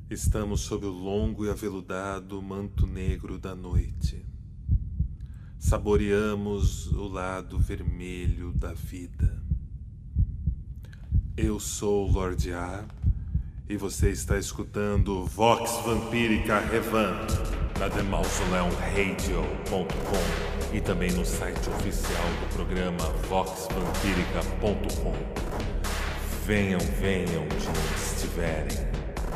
Estamos sob o longo e aveludado manto negro da noite. Saboreamos o lado vermelho da vida. Eu sou o Lorde A e você está escutando Vox Vampírica Revamp na TheMausoleumRadio.com e também no site oficial do programa voxvampirica.com. Venham, venham de onde estiverem.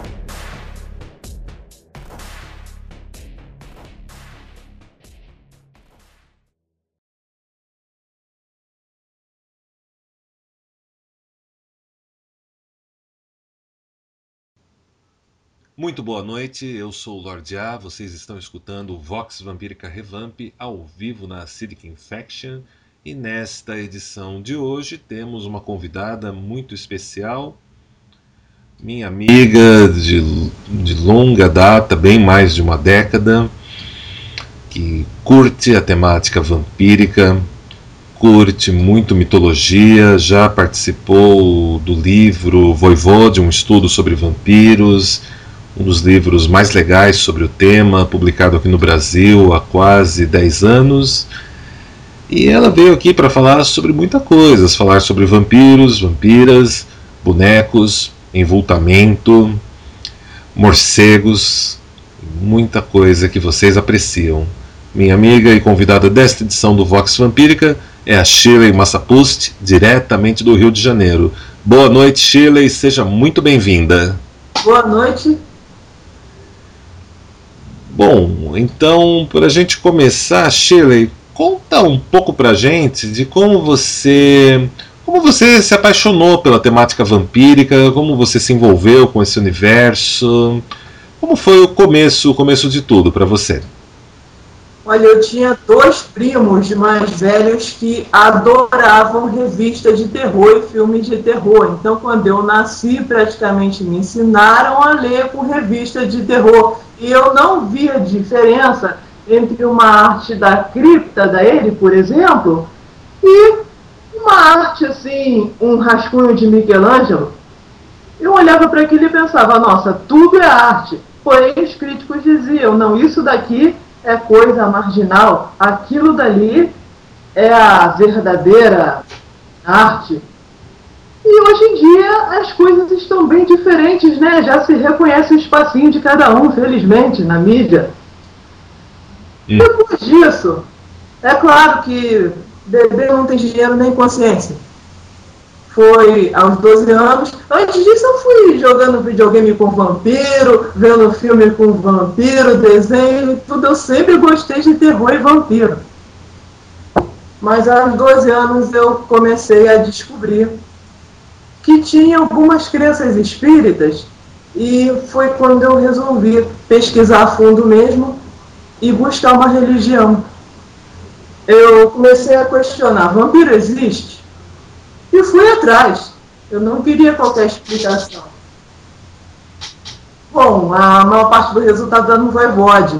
Muito boa noite, eu sou o Lorde A, vocês estão escutando o Vox Vampírica Revamp ao vivo na Acidic Infection e nesta edição de hoje temos uma convidada muito especial, minha amiga de longa data, bem mais de uma década, que curte a temática vampírica, curte muito mitologia, já participou do livro Voivode, um estudo sobre vampiros, um dos livros mais legais sobre o tema, publicado aqui no Brasil há quase 10 anos. E ela veio aqui para falar sobre muita coisa, falar sobre vampiros, vampiras, bonecos, envoltamento, morcegos, muita coisa que vocês apreciam. Minha amiga e convidada desta edição do Vox Vampírica é a Shirley Massapust, diretamente do Rio de Janeiro. Boa noite, Shirley, seja muito bem-vinda. Boa noite. Bom, então, para a gente começar, Shirley, conta um pouco pra gente de como você se apaixonou pela temática vampírica, como você se envolveu com esse universo, como foi o começo de tudo para você? Olha, eu tinha 2 primos mais velhos que adoravam revista de terror e filmes de terror. Então, quando eu nasci, praticamente me ensinaram a ler com revista de terror. E eu não via diferença entre uma arte da cripta da ele, por exemplo, e uma arte assim, um rascunho de Michelangelo. Eu olhava para aquilo e pensava, nossa, tudo é arte. Porém, os críticos diziam, não, isso daqui é coisa marginal, aquilo dali é a verdadeira arte. E hoje em dia as coisas estão bem diferentes, né? Já se reconhece o espacinho de cada um, felizmente, na mídia. Depois disso, é claro que bebê não tem dinheiro nem consciência. Foi aos 12 anos. Antes disso eu fui jogando videogame com vampiro, vendo filme com vampiro, desenho, tudo. Eu sempre gostei de terror e vampiro. Mas aos 12 anos eu comecei a descobrir que tinha algumas crenças espíritas e foi quando eu resolvi pesquisar a fundo mesmo e buscar uma religião. Eu comecei a questionar, vampiro existe? E fui atrás. Eu não queria qualquer explicação. Bom, a maior parte do resultado está no Voivode.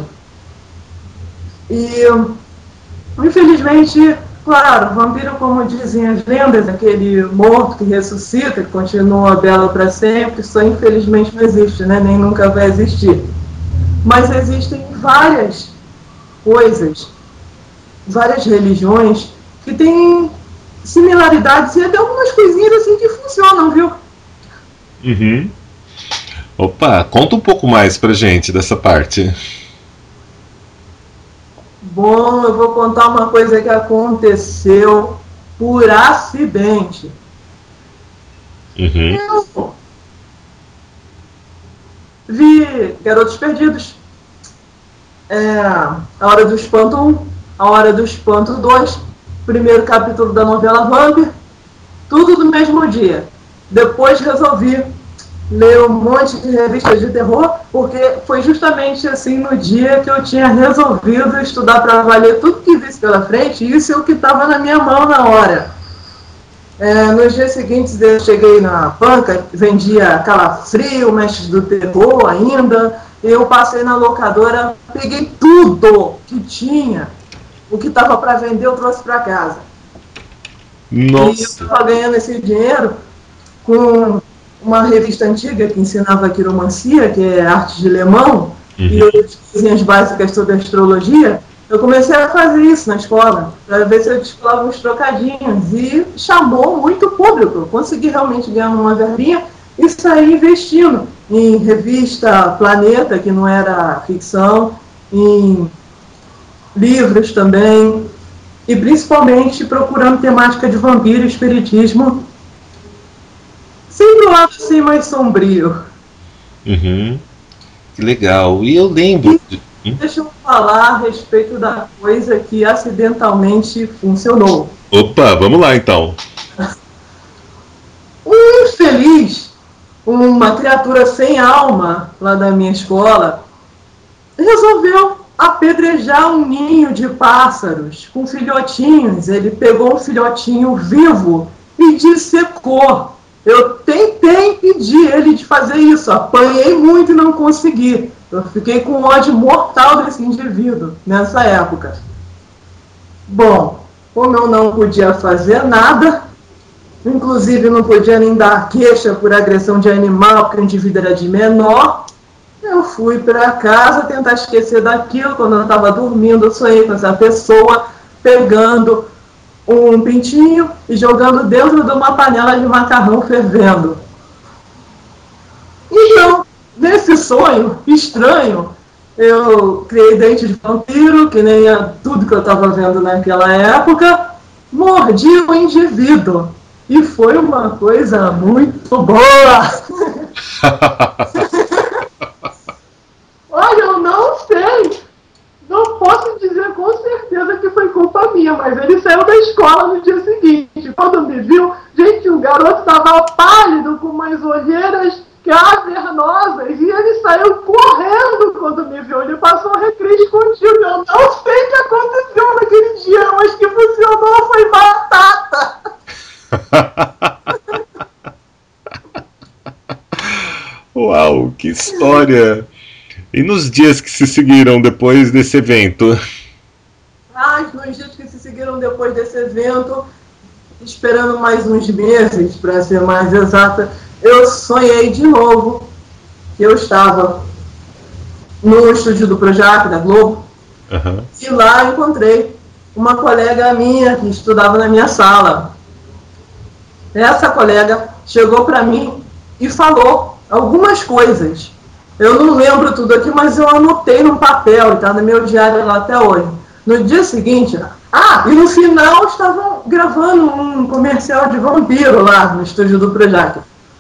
E, infelizmente, claro, vampiro, como dizem as lendas, aquele morto que ressuscita, que continua belo para sempre, isso infelizmente não existe, né? Nem nunca vai existir. Mas existem várias coisas, várias religiões que têm similaridades e até algumas coisinhas assim que funcionam, viu? Uhum. Opa, conta um pouco mais pra gente dessa parte. Bom, eu vou contar uma coisa que aconteceu por acidente. Uhum. Eu vi Garotos Perdidos, A Hora do Espanto 1, A Hora do Espanto 2, primeiro capítulo da novela Vampir, tudo no mesmo dia. Depois resolvi ler um monte de revistas de terror, porque foi justamente assim no dia que eu tinha resolvido estudar para valer tudo que visse pela frente, e isso é o que estava na minha mão na hora. Nos dias seguintes eu cheguei na banca, vendia Calafrio, Mestres do Terror ainda, eu passei na locadora, peguei tudo que tinha, o que estava para vender eu trouxe para casa. Nossa. E eu estava ganhando esse dinheiro com uma revista antiga que ensinava quiromancia, que é arte de lemão, e outras coisinhas básicas sobre astrologia. Eu comecei a fazer isso na escola, para ver se eu descolava uns trocadinhos, e chamou muito público. Eu consegui realmente ganhar uma verbinha e sair investindo em revista Planeta, que não era ficção, em livros também, e principalmente procurando temática de vampiro e espiritismo, sempre um lado assim mais sombrio. Que legal. E eu lembro. Deixa eu falar a respeito da coisa que acidentalmente funcionou. Opa, vamos lá então. Um infeliz, uma criatura sem alma lá da minha escola, resolveu apedrejar um ninho de pássaros com filhotinhos. Ele pegou um filhotinho vivo e dissecou. Eu tentei impedir ele de fazer isso, apanhei muito e não consegui. Eu fiquei com ódio mortal desse indivíduo nessa época. Bom, como eu não podia fazer nada, inclusive não podia nem dar queixa por agressão de animal, porque o indivíduo era de menor, eu fui para casa tentar esquecer daquilo. Quando eu estava dormindo, eu sonhei com essa pessoa pegando um pintinho e jogando dentro de uma panela de macarrão fervendo. Então, nesse sonho estranho, eu criei dente de vampiro, que nem tudo que eu estava vendo naquela época, mordi o indivíduo. E foi uma coisa muito boa. Olha, eu não sei. Não posso dizer com certeza que foi culpa minha, mas ele saiu da escola no dia seguinte. Quando me viu, gente, o garoto estava pálido, com umas olheiras cavernosas, e ele saiu correndo quando me viu. Ele passou um recreio escondido. Eu não sei o que aconteceu naquele dia, mas que funcionou foi batata. Uau, que história! E nos dias que se seguiram depois desse evento? Nos dias que se seguiram depois desse evento, esperando mais uns meses, para ser mais exata, eu sonhei de novo que eu estava no estúdio do Projac, da Globo, e lá encontrei uma colega minha que estudava na minha sala. Essa colega chegou para mim e falou algumas coisas. Eu não lembro tudo aqui, mas eu anotei num papel, está no meu diário lá até hoje. No dia seguinte, e no final estavam gravando um comercial de vampiro lá no estúdio do Projac.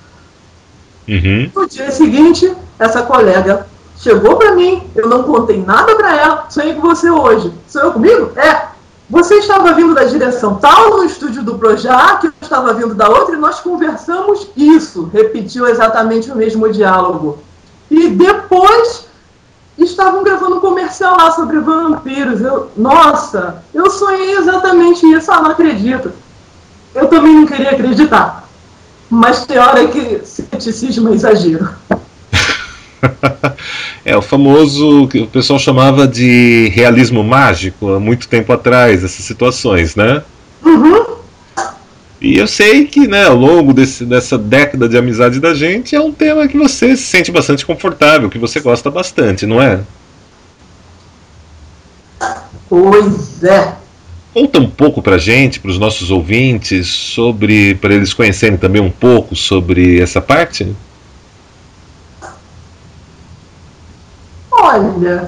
No dia seguinte, essa colega chegou para mim, eu não contei nada para ela, sonhei com você hoje. Sonhou comigo? Você estava vindo da direção tal no estúdio do Projac, eu estava vindo da outra, e nós conversamos isso. Repetiu exatamente o mesmo diálogo. E depois estavam gravando um comercial lá sobre vampiros. Nossa, eu sonhei exatamente isso. Não acredito. Eu também não queria acreditar. Mas tem hora que ceticismo é exagero. É o famoso que o pessoal chamava de realismo mágico há muito tempo atrás, essas situações, né? E eu sei que, né, ao longo dessa década de amizade da gente, é um tema que você se sente bastante confortável, que você gosta bastante, não é? Pois é. Conta um pouco pra gente, pros nossos ouvintes, para eles conhecerem também um pouco sobre essa parte? Olha,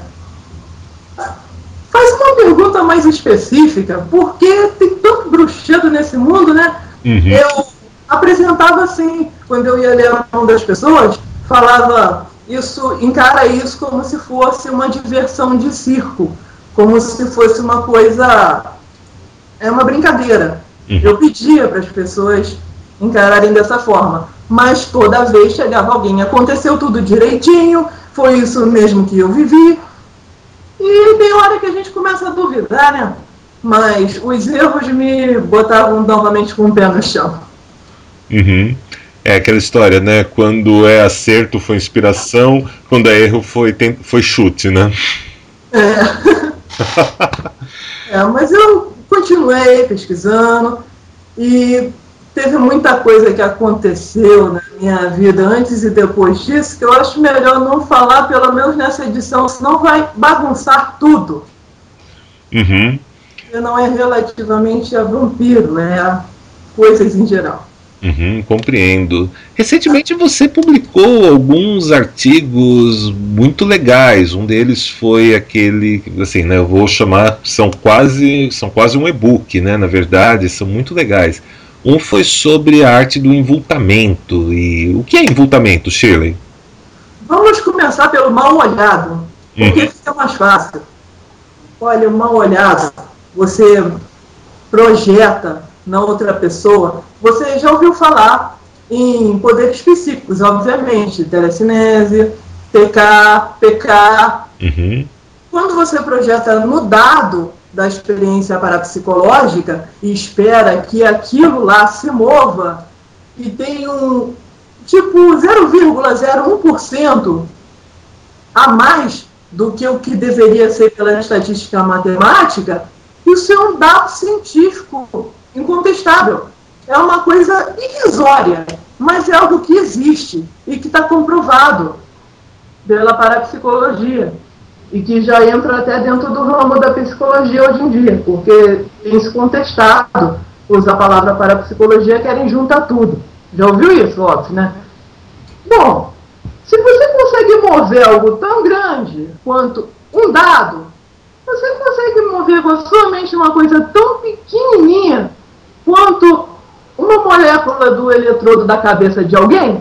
faz uma pergunta mais específica, porque tem tanto bruxedo nesse mundo, né? Eu apresentava assim, quando eu ia ler a mão das pessoas, falava encara isso como se fosse uma diversão de circo, como se fosse uma coisa, uma brincadeira. Eu pedia para as pessoas encararem dessa forma, mas toda vez chegava alguém, aconteceu tudo direitinho, foi isso mesmo que eu vivi, e tem hora que a gente começa a duvidar, né? Mas os erros me botavam novamente com o pé no chão. É aquela história, né? Quando é acerto foi inspiração, quando é erro foi chute, né? Mas eu continuei pesquisando e teve muita coisa que aconteceu na minha vida antes e depois disso que eu acho melhor não falar, pelo menos nessa edição, senão vai bagunçar tudo. Uhum. Porque não é relativamente a vampiro, é a coisas em geral. Compreendo. Recentemente você publicou alguns artigos muito legais. Um deles foi aquele, assim, né, eu vou chamar, são quase um e-book, né, na verdade, são muito legais. Um foi sobre a arte do envoltamento. E o que é envoltamento, Shirley? Vamos começar pelo mal olhado, porque fica mais fácil. Olha, o mal olhado, você projeta na outra pessoa. Você já ouviu falar em poderes psíquicos, obviamente, telecinese, TK, PK. Quando você projeta no dado da experiência parapsicológica e espera que aquilo lá se mova e tem um tipo 0,01% a mais do que o que deveria ser pela estatística matemática, isso é um dado científico incontestável. É uma coisa irrisória, mas é algo que existe e que está comprovado pela parapsicologia e que já entra até dentro do ramo da psicologia hoje em dia, porque tem se contestado, usa a palavra parapsicologia, querem juntar tudo. Já ouviu isso, óbvio, né? Bom, se você consegue mover algo tão grande quanto um dado, você consegue mover com a sua mente uma coisa tão pequenininha quanto uma molécula do eletrodo da cabeça de alguém?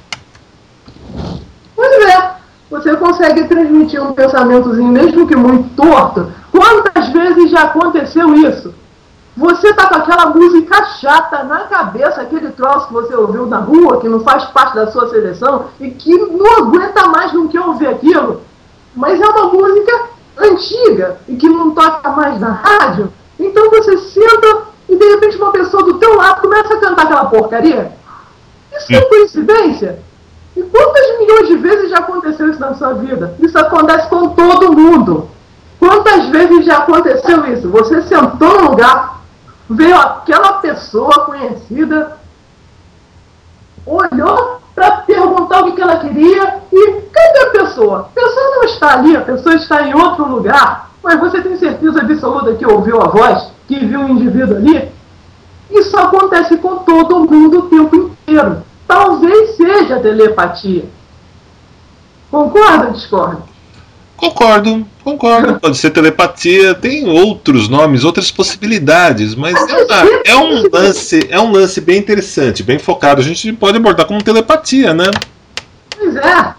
Pois é, você consegue transmitir um pensamentozinho, mesmo que muito torto. Quantas vezes já aconteceu isso? Você tá com aquela música chata na cabeça, aquele troço que você ouviu na rua, que não faz parte da sua seleção, e que não aguenta mais não quer ouvir aquilo, mas é uma música antiga, e que não toca mais na rádio. Então você senta e de repente uma pessoa do teu lado começa a cantar aquela porcaria. Isso é coincidência? E quantas milhões de vezes já aconteceu isso na sua vida? Isso acontece com todo mundo. Quantas vezes já aconteceu isso? Você sentou no lugar, veio aquela pessoa conhecida, olhou para perguntar o que ela queria e cadê a pessoa? A pessoa não está ali, a pessoa está em outro lugar, mas você tem certeza absoluta que ouviu a voz, que viu o indivíduo ali? Isso acontece com todo mundo o tempo inteiro. Talvez seja telepatia. Concorda ou discorda? Concordo. Pode ser telepatia, tem outros nomes, outras possibilidades, mas é um lance bem interessante, bem focado. A gente pode abordar como telepatia, né? Pois é.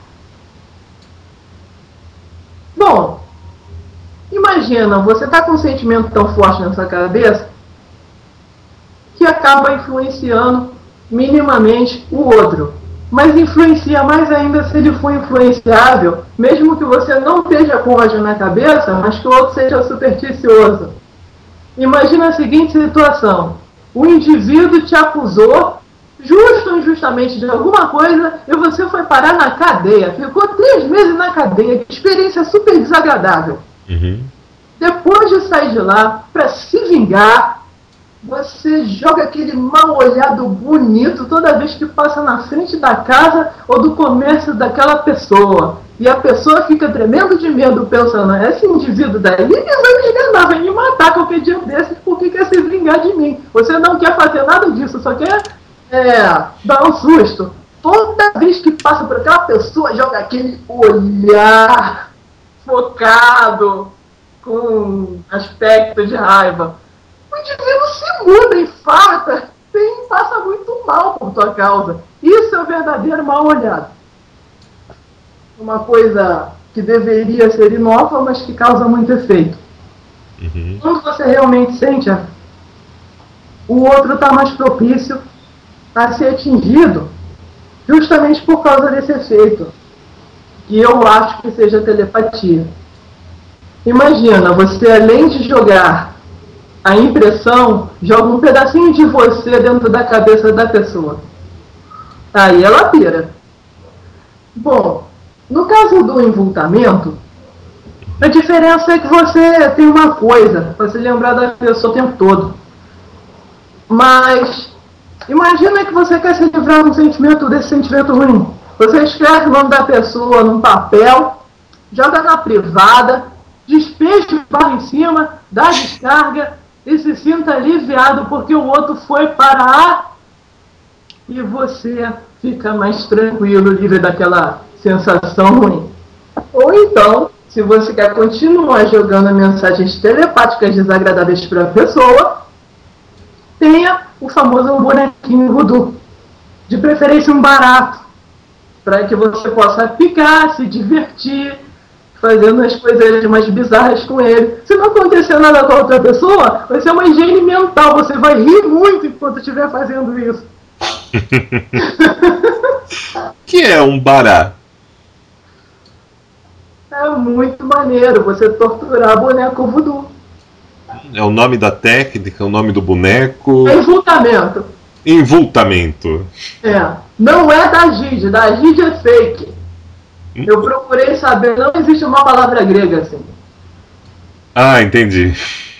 Bom, imagina, você está com um sentimento tão forte na sua cabeça que acaba influenciando minimamente o outro. Mas influencia mais ainda se ele for influenciável, mesmo que você não esteja com ódio na cabeça, mas que o outro seja supersticioso. Imagina a seguinte situação: o indivíduo te acusou, justo ou injustamente, de alguma coisa, e você foi parar na cadeia. Ficou 3 meses na cadeia, experiência super desagradável. Depois de sair de lá, para se vingar, você joga aquele mal olhado bonito toda vez que passa na frente da casa ou do comércio daquela pessoa. E a pessoa fica tremendo de medo, pensando: esse indivíduo daí vai me enganar, vai me matar qualquer dia desses porque quer se vingar de mim. Você não quer fazer nada disso, só quer dar um susto. Toda vez que passa por aquela pessoa, joga aquele olhar focado, com aspecto de raiva. O indivíduo se muda, infarta, passa muito mal por tua causa. Isso é o verdadeiro mal olhado. Uma coisa que deveria ser inócua, mas que causa muito efeito. Quando você realmente sente, o outro está mais propício a ser atingido, justamente por causa desse efeito, que eu acho que seja telepatia. Imagina, você além de jogar a impressão, joga um pedacinho de você dentro da cabeça da pessoa. Aí ela pira. Bom, no caso do envoltamento, a diferença é que você tem uma coisa para se lembrar da pessoa o tempo todo. Mas Imagina que você quer se livrar desse sentimento ruim. Você escreve o nome da pessoa num papel, joga na privada, despeja o barro em cima, dá descarga e se sinta aliviado porque o outro foi para a... E você fica mais tranquilo, livre daquela sensação ruim. Ou então, se você quer continuar jogando mensagens telepáticas desagradáveis para a pessoa, tenha o famoso bonequinho voodoo. De preferência um barato, para que você possa picar, se divertir, fazendo as coisas mais bizarras com ele. Se não acontecer nada com a outra pessoa, vai ser uma higiene mental, você vai rir muito enquanto estiver fazendo isso. Que é um bará? É muito maneiro você torturar boneco voodoo. É o nome da técnica, o nome do boneco? É envoltamento. Envoltamento. É. Não é da Gide é fake. Eu procurei saber, não existe uma palavra grega assim. Ah, entendi.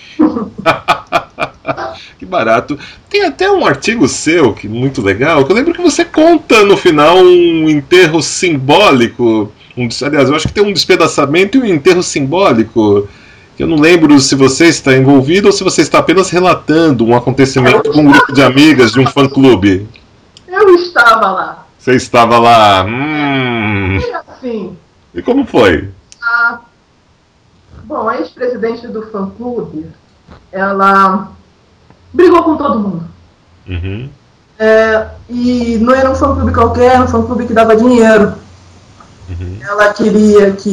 Que barato. Tem até um artigo seu, que muito legal, que eu lembro que você conta no final um enterro simbólico. Aliás, eu acho que tem um despedaçamento e um enterro simbólico. Eu não lembro se você está envolvido ou se você está apenas relatando um acontecimento com um grupo de amigas de um fã-clube. Eu estava lá. Você estava lá. E assim... E como foi? Bom, a ex-presidente do fã-clube, ela brigou com todo mundo. Uhum. E não era um fã-clube qualquer, era um fã-clube que dava dinheiro. Uhum. Ela queria que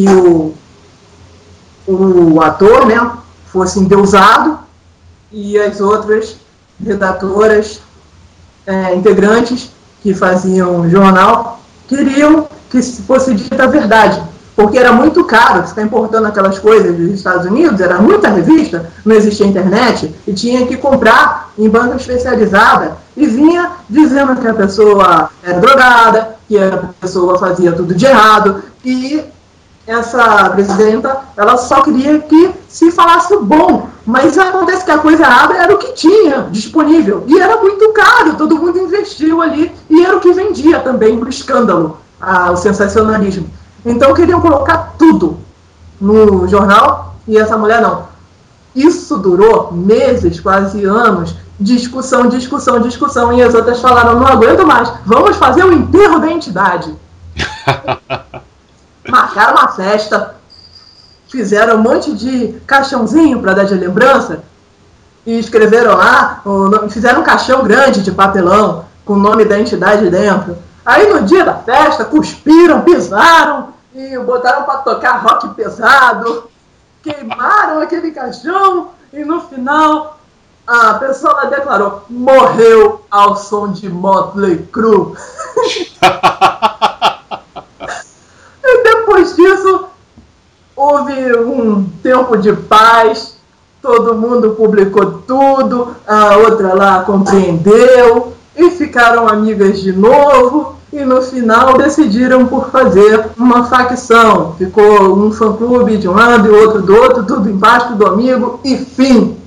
o ator, né, fosse endeusado e as outras redatoras, integrantes que faziam jornal, queriam que fosse dita a verdade, porque era muito caro ficar importando aquelas coisas dos Estados Unidos, era muita revista, não existia internet, e tinha que comprar em banca especializada, e vinha dizendo que a pessoa era drogada, que a pessoa fazia tudo de errado, e essa presidenta, ela só queria que se falasse o bom, mas acontece que a coisa errada era o que tinha disponível, e era muito caro, todo mundo investiu ali, e era o que vendia também o escândalo, o sensacionalismo. Então queriam colocar tudo no jornal, e essa mulher não. Isso durou meses, quase anos, discussão, e as outras falaram, não aguento mais, vamos fazer o enterro da entidade. Marcaram uma festa, fizeram um monte de caixãozinho para dar de lembrança e escreveram lá, fizeram um caixão grande de papelão com o nome da entidade dentro. Aí no dia da festa, cuspiram, pisaram e botaram para tocar rock pesado, queimaram aquele caixão e no final a pessoa lá declarou, morreu ao som de Motley Crue. E depois disso, houve um tempo de paz, todo mundo publicou tudo, a outra lá compreendeu, e ficaram amigas de novo, e no final decidiram por fazer uma facção. Ficou um fã-clube de um lado e outro do outro, tudo embaixo do amigo, e fim.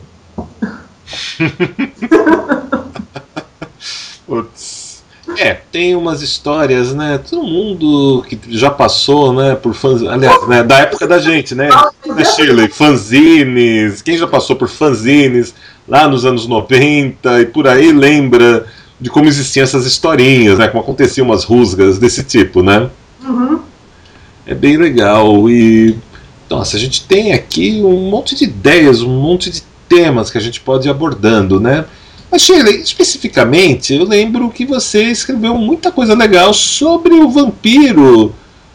Putz. Tem umas histórias, né? Todo mundo que já passou, né, por fãs, aliás, né, da época da gente, né? Shirley, fanzines, quem já passou por fanzines lá nos anos 90 e por aí lembra de como existiam essas historinhas, né? Como aconteciam umas rusgas desse tipo, né? Uhum. É bem legal e nossa, a gente tem aqui um monte de ideias, um monte de temas que a gente pode ir abordando, né? Mas Shirley, especificamente, eu lembro que você escreveu muita coisa legal sobre o vampiro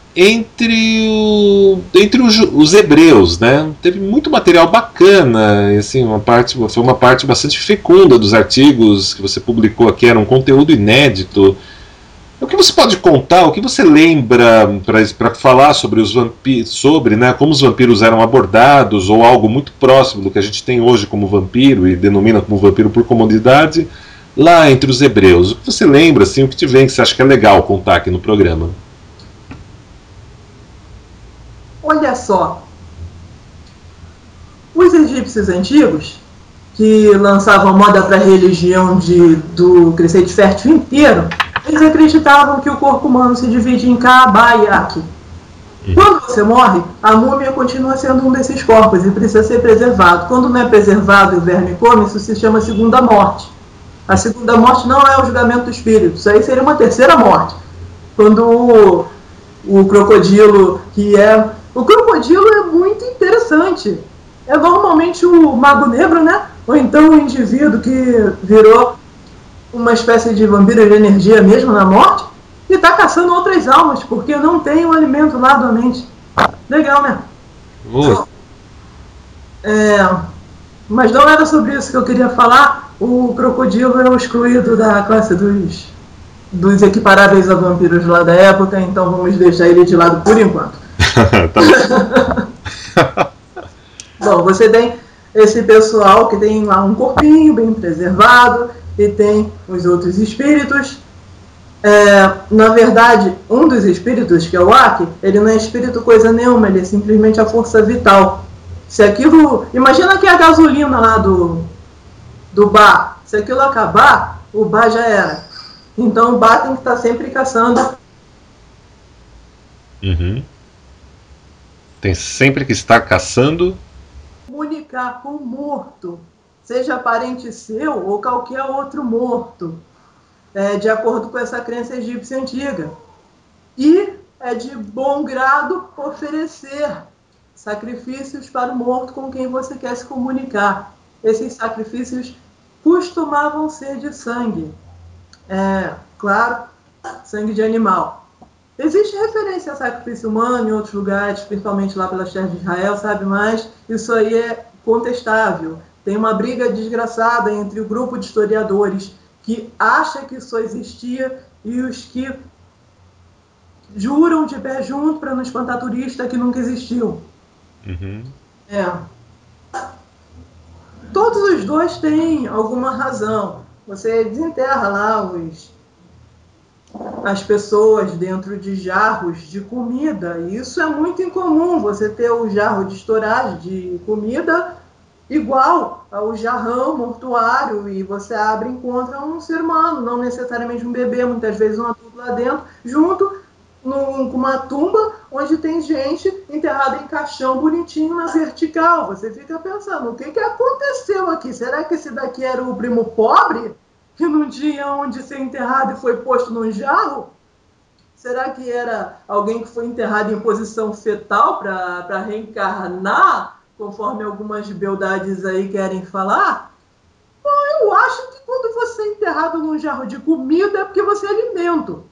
entre os hebreus, né? Teve muito material bacana, assim, foi uma parte bastante fecunda dos artigos que você publicou aqui, era um conteúdo inédito. O que você pode contar, o que você lembra para falar sobre os vampiros, né, como os vampiros eram abordados, ou algo muito próximo do que a gente tem hoje como vampiro e denomina como vampiro por comodidade, lá entre os hebreus? O que você lembra, assim, o que te vem que você acha que é legal contar aqui no programa? Olha só, os egípcios antigos que lançavam moda para a religião do crescente fértil inteiro, eles acreditavam que o corpo humano se divide em Kaaba e Aki. Quando você morre, a múmia continua sendo um desses corpos e precisa ser preservado. Quando não é preservado e o verme come, isso se chama segunda morte. A segunda morte não é o julgamento do espírito, isso aí seria uma terceira morte. Quando o crocodilo, o crocodilo é muito interessante. É normalmente o mago negro, né? Ou então o indivíduo que virou uma espécie de vampiro de energia mesmo na morte e está caçando outras almas, porque não tem um alimento lá da mente. Legal, né? Mas não era sobre isso que eu queria falar. O crocodilo é o excluído da classe dos equiparáveis a vampiros lá da época, então vamos deixar ele de lado por enquanto. Bom, você tem esse pessoal que tem lá um corpinho bem preservado e tem os outros espíritos. Na verdade, um dos espíritos, que é o Aki, ele não é espírito coisa nenhuma, ele é simplesmente a força vital. Se aquilo... Imagina que é a gasolina lá do bar. Se aquilo acabar, o bar já era. Então o bar tem que estar sempre caçando. Tem sempre que estar caçando. Comunicar com o morto, seja parente seu ou qualquer outro morto, de acordo com essa crença egípcia antiga. E é de bom grado oferecer sacrifícios para o morto com quem você quer se comunicar. Esses sacrifícios costumavam ser de sangue. Claro, sangue de animal. Existe referência a sacrifício humano em outros lugares, principalmente lá pelas terras de Israel, sabe? Mas isso aí é contestável. Tem uma briga desgraçada entre o grupo de historiadores que acha que isso existia e os que juram de pé junto para não espantar turista que nunca existiu. Todos os dois têm alguma razão. Você desenterra lá as pessoas dentro de jarros de comida. E isso é muito incomum, você ter o jarro de storage de comida igual ao jarrão mortuário, e você abre e encontra um ser humano, não necessariamente um bebê, muitas vezes um adulto lá dentro, junto com uma tumba onde tem gente enterrada em caixão bonitinho na vertical. Você fica pensando, o que aconteceu aqui? Será que esse daqui era o primo pobre que não tinha onde ser enterrado e foi posto num jarro? Será que era alguém que foi enterrado em posição fetal para reencarnar, conforme algumas beldades aí querem falar? Eu acho que quando você é enterrado num jarro de comida é porque você é alimento.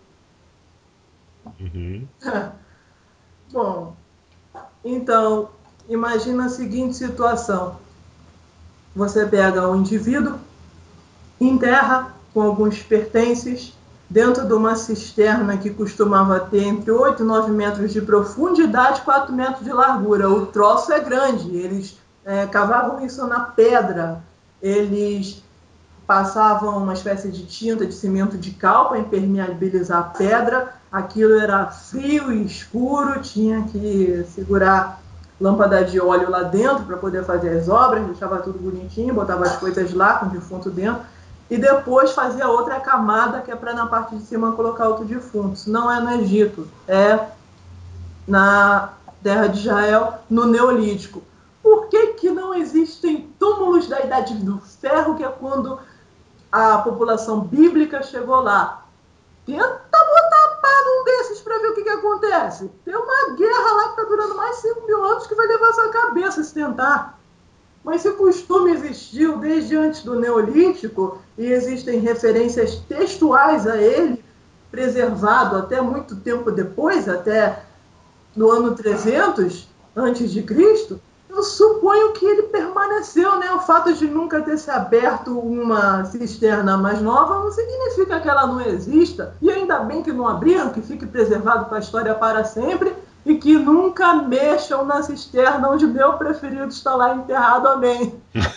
Bom, então, imagina a seguinte situação. Você pega um indivíduo, enterra com alguns pertences dentro de uma cisterna que costumava ter entre 8 e 9 metros de profundidade e 4 metros de largura. O troço é grande. Eles cavavam isso na pedra. Eles passavam uma espécie de tinta de cimento de cal para impermeabilizar a pedra. Aquilo era frio e escuro, tinha que segurar lâmpada de óleo lá dentro para poder fazer as obras, deixava tudo bonitinho, botava as coisas lá com o defunto dentro, e depois fazia outra camada que é para na parte de cima colocar outro defunto. Isso não é no Egito, é na terra de Israel, no Neolítico. Por que não existem túmulos da Idade do Ferro, que é quando a população bíblica chegou lá? Tenta botar pá num desses para ver o que acontece. Tem uma guerra lá que está durando mais de 5.000 anos que vai levar a sua cabeça se tentar. Mas esse costume existiu desde antes do Neolítico e existem referências textuais a ele, preservado até muito tempo depois, até no ano 300 antes de Cristo. Eu suponho que ele permaneceu, né? O fato de nunca ter se aberto uma cisterna mais nova não significa que ela não exista. E ainda bem que não abriram, que fique preservado para a história para sempre e que nunca mexam na cisterna onde meu preferido está lá enterrado. Amém.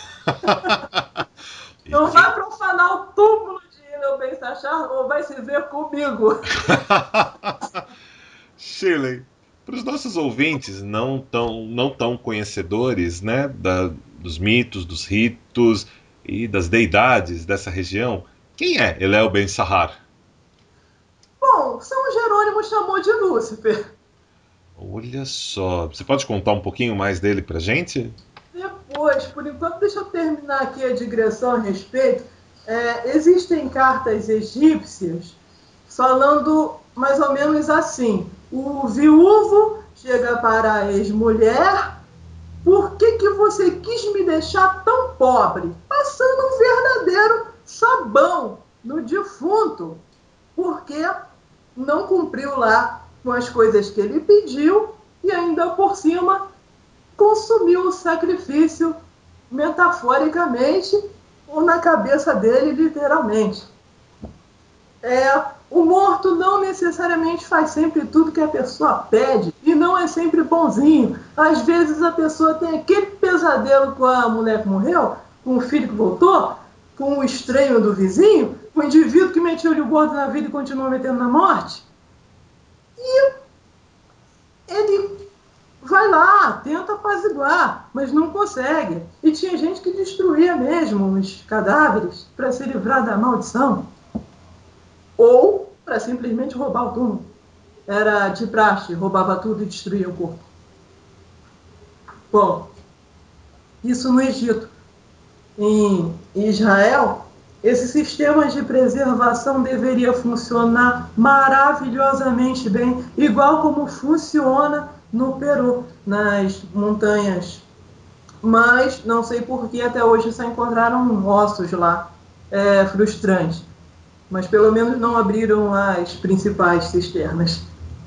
Não vai profanar o túmulo de meu bem Sachar ou vai se ver comigo. Shirley, para os nossos ouvintes não tão conhecedores, né, dos mitos, dos ritos e das deidades dessa região, quem é Elel Ben Sahar? Bom, São Jerônimo chamou de Lúcifer. Olha só, você pode contar um pouquinho mais dele pra gente? Depois, por enquanto, deixa eu terminar aqui a digressão a respeito. Existem cartas egípcias falando mais ou menos assim: o viúvo chega para a ex-mulher, por que você quis me deixar tão pobre? Passando um verdadeiro sabão no defunto, porque não cumpriu lá com as coisas que ele pediu e ainda por cima consumiu o sacrifício metaforicamente ou na cabeça dele literalmente. O morto não necessariamente faz sempre tudo que a pessoa pede e não é sempre bonzinho. Às vezes a pessoa tem aquele pesadelo com a mulher que morreu, com o filho que voltou, com o estranho do vizinho, com o indivíduo que meteu-lhe o gordo na vida e continua metendo na morte. E ele vai lá, tenta apaziguar, mas não consegue. E tinha gente que destruía mesmo os cadáveres para se livrar da maldição. Ou para simplesmente roubar o túmulo. Era de praxe, roubava tudo e destruía o corpo. Bom, isso no Egito. Em Israel, esse sistema de preservação deveria funcionar maravilhosamente bem, igual como funciona no Peru, nas montanhas. Mas não sei por que até hoje só encontraram ossos lá, frustrante. Mas pelo menos não abriram as principais cisternas.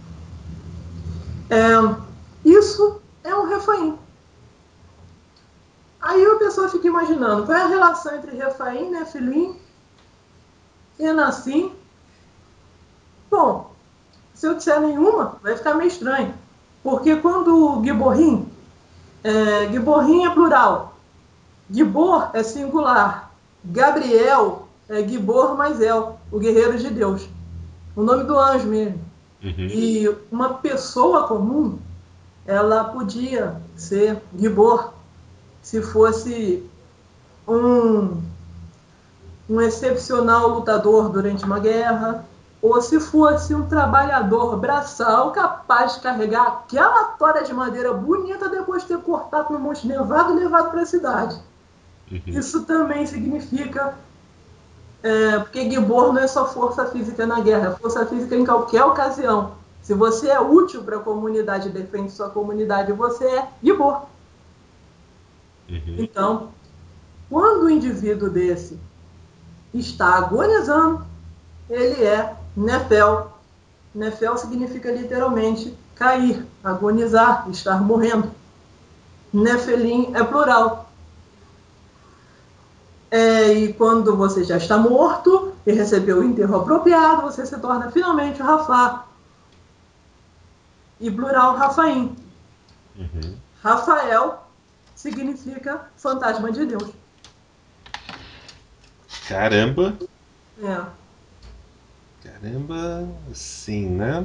Isso é um Refaim. Aí a pessoa fica imaginando, qual é a relação entre Refaim, Nefilim, Enassim? Bom, se eu disser nenhuma, vai ficar meio estranho. Porque quando Giborrim é plural, Gibor é singular, Gabriel é Gibor mais El, o guerreiro de Deus. O nome do anjo mesmo. Uhum. E uma pessoa comum, ela podia ser Gibor se fosse um excepcional lutador durante uma guerra, ou se fosse um trabalhador braçal capaz de carregar aquela tora de madeira bonita depois de ter cortado no Monte Nevado e levado para a cidade. Uhum. Isso também significa porque Gibor não é só força física na guerra, é força física em qualquer ocasião. Se você é útil para a comunidade e defende sua comunidade, você é Gibor. Uhum. Então, quando o indivíduo desse está agonizando, ele é Nefel. Nefel significa literalmente cair, agonizar, estar morrendo. Nefelim é plural. E quando você já está morto e recebeu o enterro apropriado, você se torna finalmente o Rafá. E plural, Rafaim. Uhum. Rafael significa fantasma de Deus. Caramba! Caramba, sim, né?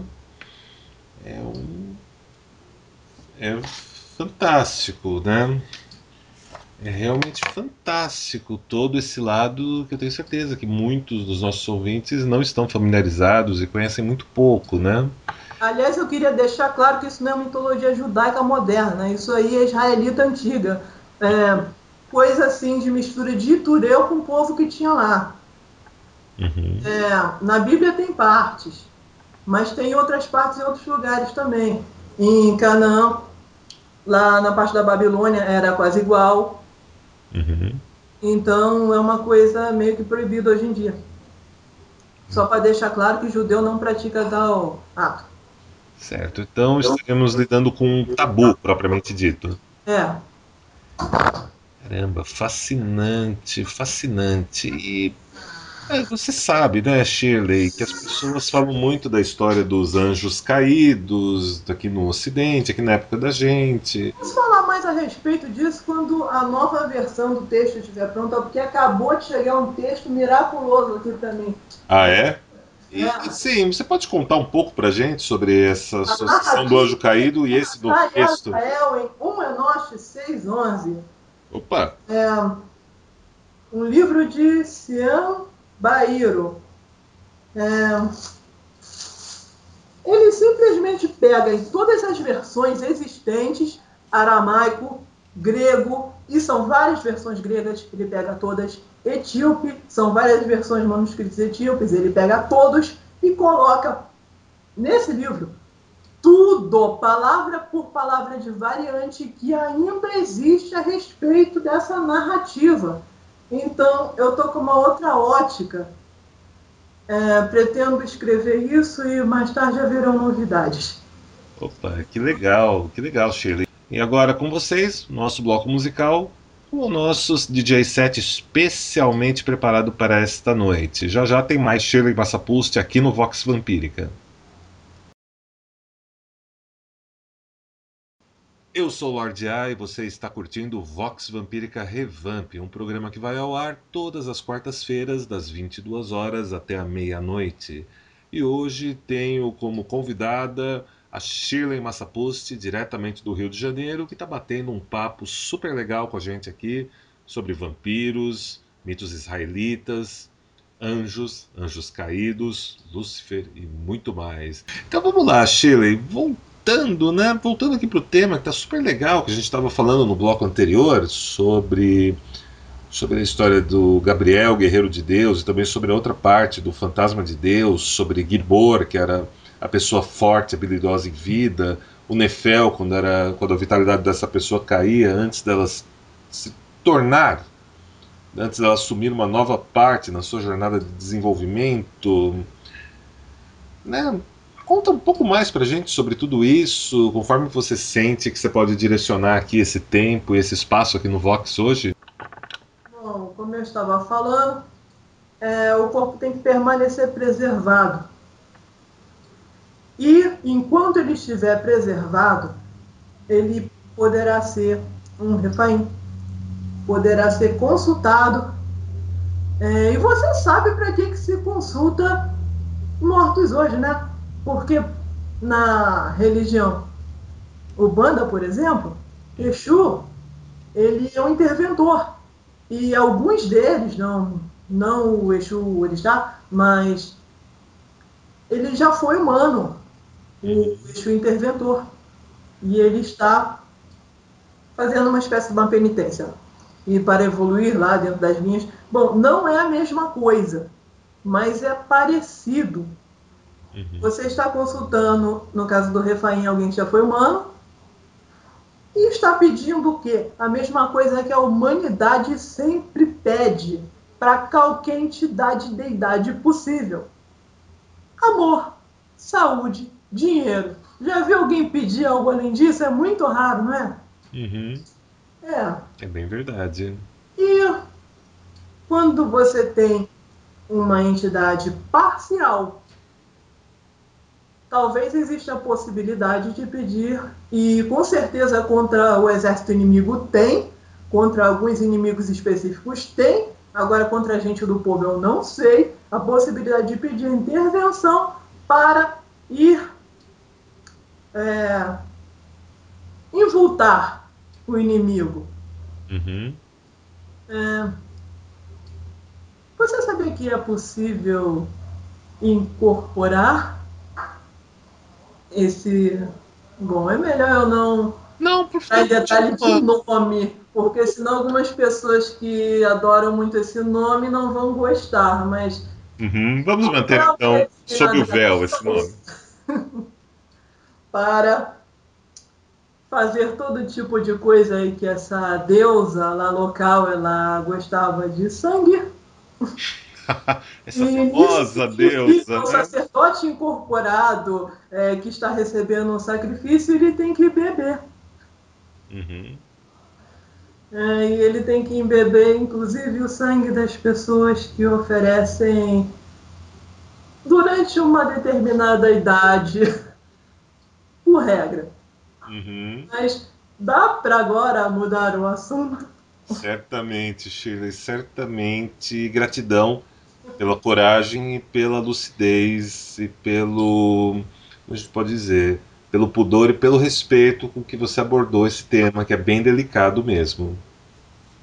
É fantástico, né? É realmente fantástico todo esse lado que eu tenho certeza que muitos dos nossos ouvintes não estão familiarizados e conhecem muito pouco, né? Aliás, eu queria deixar claro que isso não é mitologia judaica moderna, né? Isso aí é israelita antiga. Coisa assim de mistura de Itureu com o povo que tinha lá. Uhum. Na Bíblia tem partes, mas tem outras partes em outros lugares também. Em Canaã, lá na parte da Babilônia, era quase igual. Uhum. Então é uma coisa meio que proibida hoje em dia. Só para deixar claro que judeu não pratica tal ato. Certo, então estaríamos lidando com um tabu, propriamente dito. Caramba, fascinante, fascinante. E você sabe, né, Shirley, que as pessoas falam muito da história dos anjos caídos aqui no Ocidente, aqui na época da gente. Vamos falar mais a respeito disso quando a nova versão do texto estiver pronta, porque acabou de chegar um texto miraculoso aqui para mim. Ah, é? E sim, você pode contar um pouco pra gente sobre essa associação do anjo caído e esse do texto? Israel em 1 Enoch 6:11. Opa! Um livro de Cian Bairo. Ele simplesmente pega em todas as versões existentes, aramaico, grego, e são várias versões gregas, ele pega todas, etíope, são várias versões manuscritos etíopes, ele pega todos e coloca nesse livro tudo, palavra por palavra de variante que ainda existe a respeito dessa narrativa. Então, eu estou com uma outra ótica. Pretendo escrever isso e mais tarde haverão novidades. Opa, que legal, Shirley. E agora com vocês, nosso bloco musical, com o nosso DJ set especialmente preparado para esta noite. Já já tem mais Shirley Massapust aqui no Vox Vampírica. Eu sou o Lorde A e você está curtindo o Vox Vampírica Revamp, um programa que vai ao ar todas as quartas-feiras, das 22 horas até a meia-noite. E hoje tenho como convidada a Shirley Massapust, diretamente do Rio de Janeiro, que está batendo um papo super legal com a gente aqui sobre vampiros, mitos israelitas, anjos, anjos caídos, Lúcifer e muito mais. Então vamos lá, Shirley, voltando, né? Voltando aqui para o tema que tá super legal, que a gente estava falando no bloco anterior sobre a história do Gabriel, guerreiro de Deus, e também sobre a outra parte do fantasma de Deus, sobre Gibor, que era a pessoa forte, habilidosa em vida, o Nefel, quando a vitalidade dessa pessoa caía, se tornar, antes dela assumir uma nova parte na sua jornada de desenvolvimento, né? Conta um pouco mais pra gente sobre tudo isso, conforme você sente que você pode direcionar aqui esse tempo e esse espaço aqui no Vox hoje. Bom, como eu estava falando, o corpo tem que permanecer preservado. E, enquanto ele estiver preservado, ele poderá ser um refaim, poderá ser consultado. E você sabe para que se consulta mortos hoje, né? Porque na religião Umbanda, por exemplo, Exu, ele é um interventor. E alguns deles, não o Exu Orixá, mas ele já foi humano, o Exu interventor. E ele está fazendo uma espécie de uma penitência. E para evoluir lá dentro das linhas. Bom, não é a mesma coisa, mas é parecido. Você está consultando, no caso do Refaim, alguém que já foi humano, e está pedindo o quê? A mesma coisa que a humanidade sempre pede para qualquer entidade, deidade possível: amor, saúde, dinheiro. Já viu alguém pedir algo além disso? É muito raro, não é? Uhum. É. É bem verdade. E quando você tem uma entidade parcial, talvez exista a possibilidade de pedir, e com certeza contra o exército inimigo tem, contra alguns inimigos específicos tem, agora contra a gente do povo eu não sei, a possibilidade de pedir intervenção para ir invultar o inimigo. Uhum. Você sabia que é possível incorporar esse... Bom, é melhor eu não Não, por dar em favor, detalhe de continua. nome, porque senão algumas pessoas que adoram muito esse nome não vão gostar, mas Uhum. Vamos manter não então é sob o véu esse Deus nome. para fazer todo tipo de coisa aí que essa deusa lá local ela gostava de sangue. Essa E nisso famosa significa deusa, o né? sacerdote incorporado que está recebendo um sacrifício, ele tem que beber. Uhum. E ele tem que embeber, inclusive, o sangue das pessoas que oferecem durante uma determinada idade, por regra. Uhum. Mas dá para agora mudar o assunto? Certamente, Shirley, certamente. Gratidão pela coragem e pela lucidez e pelo, como a gente pode dizer, pelo pudor e pelo respeito com que você abordou esse tema, que é bem delicado mesmo.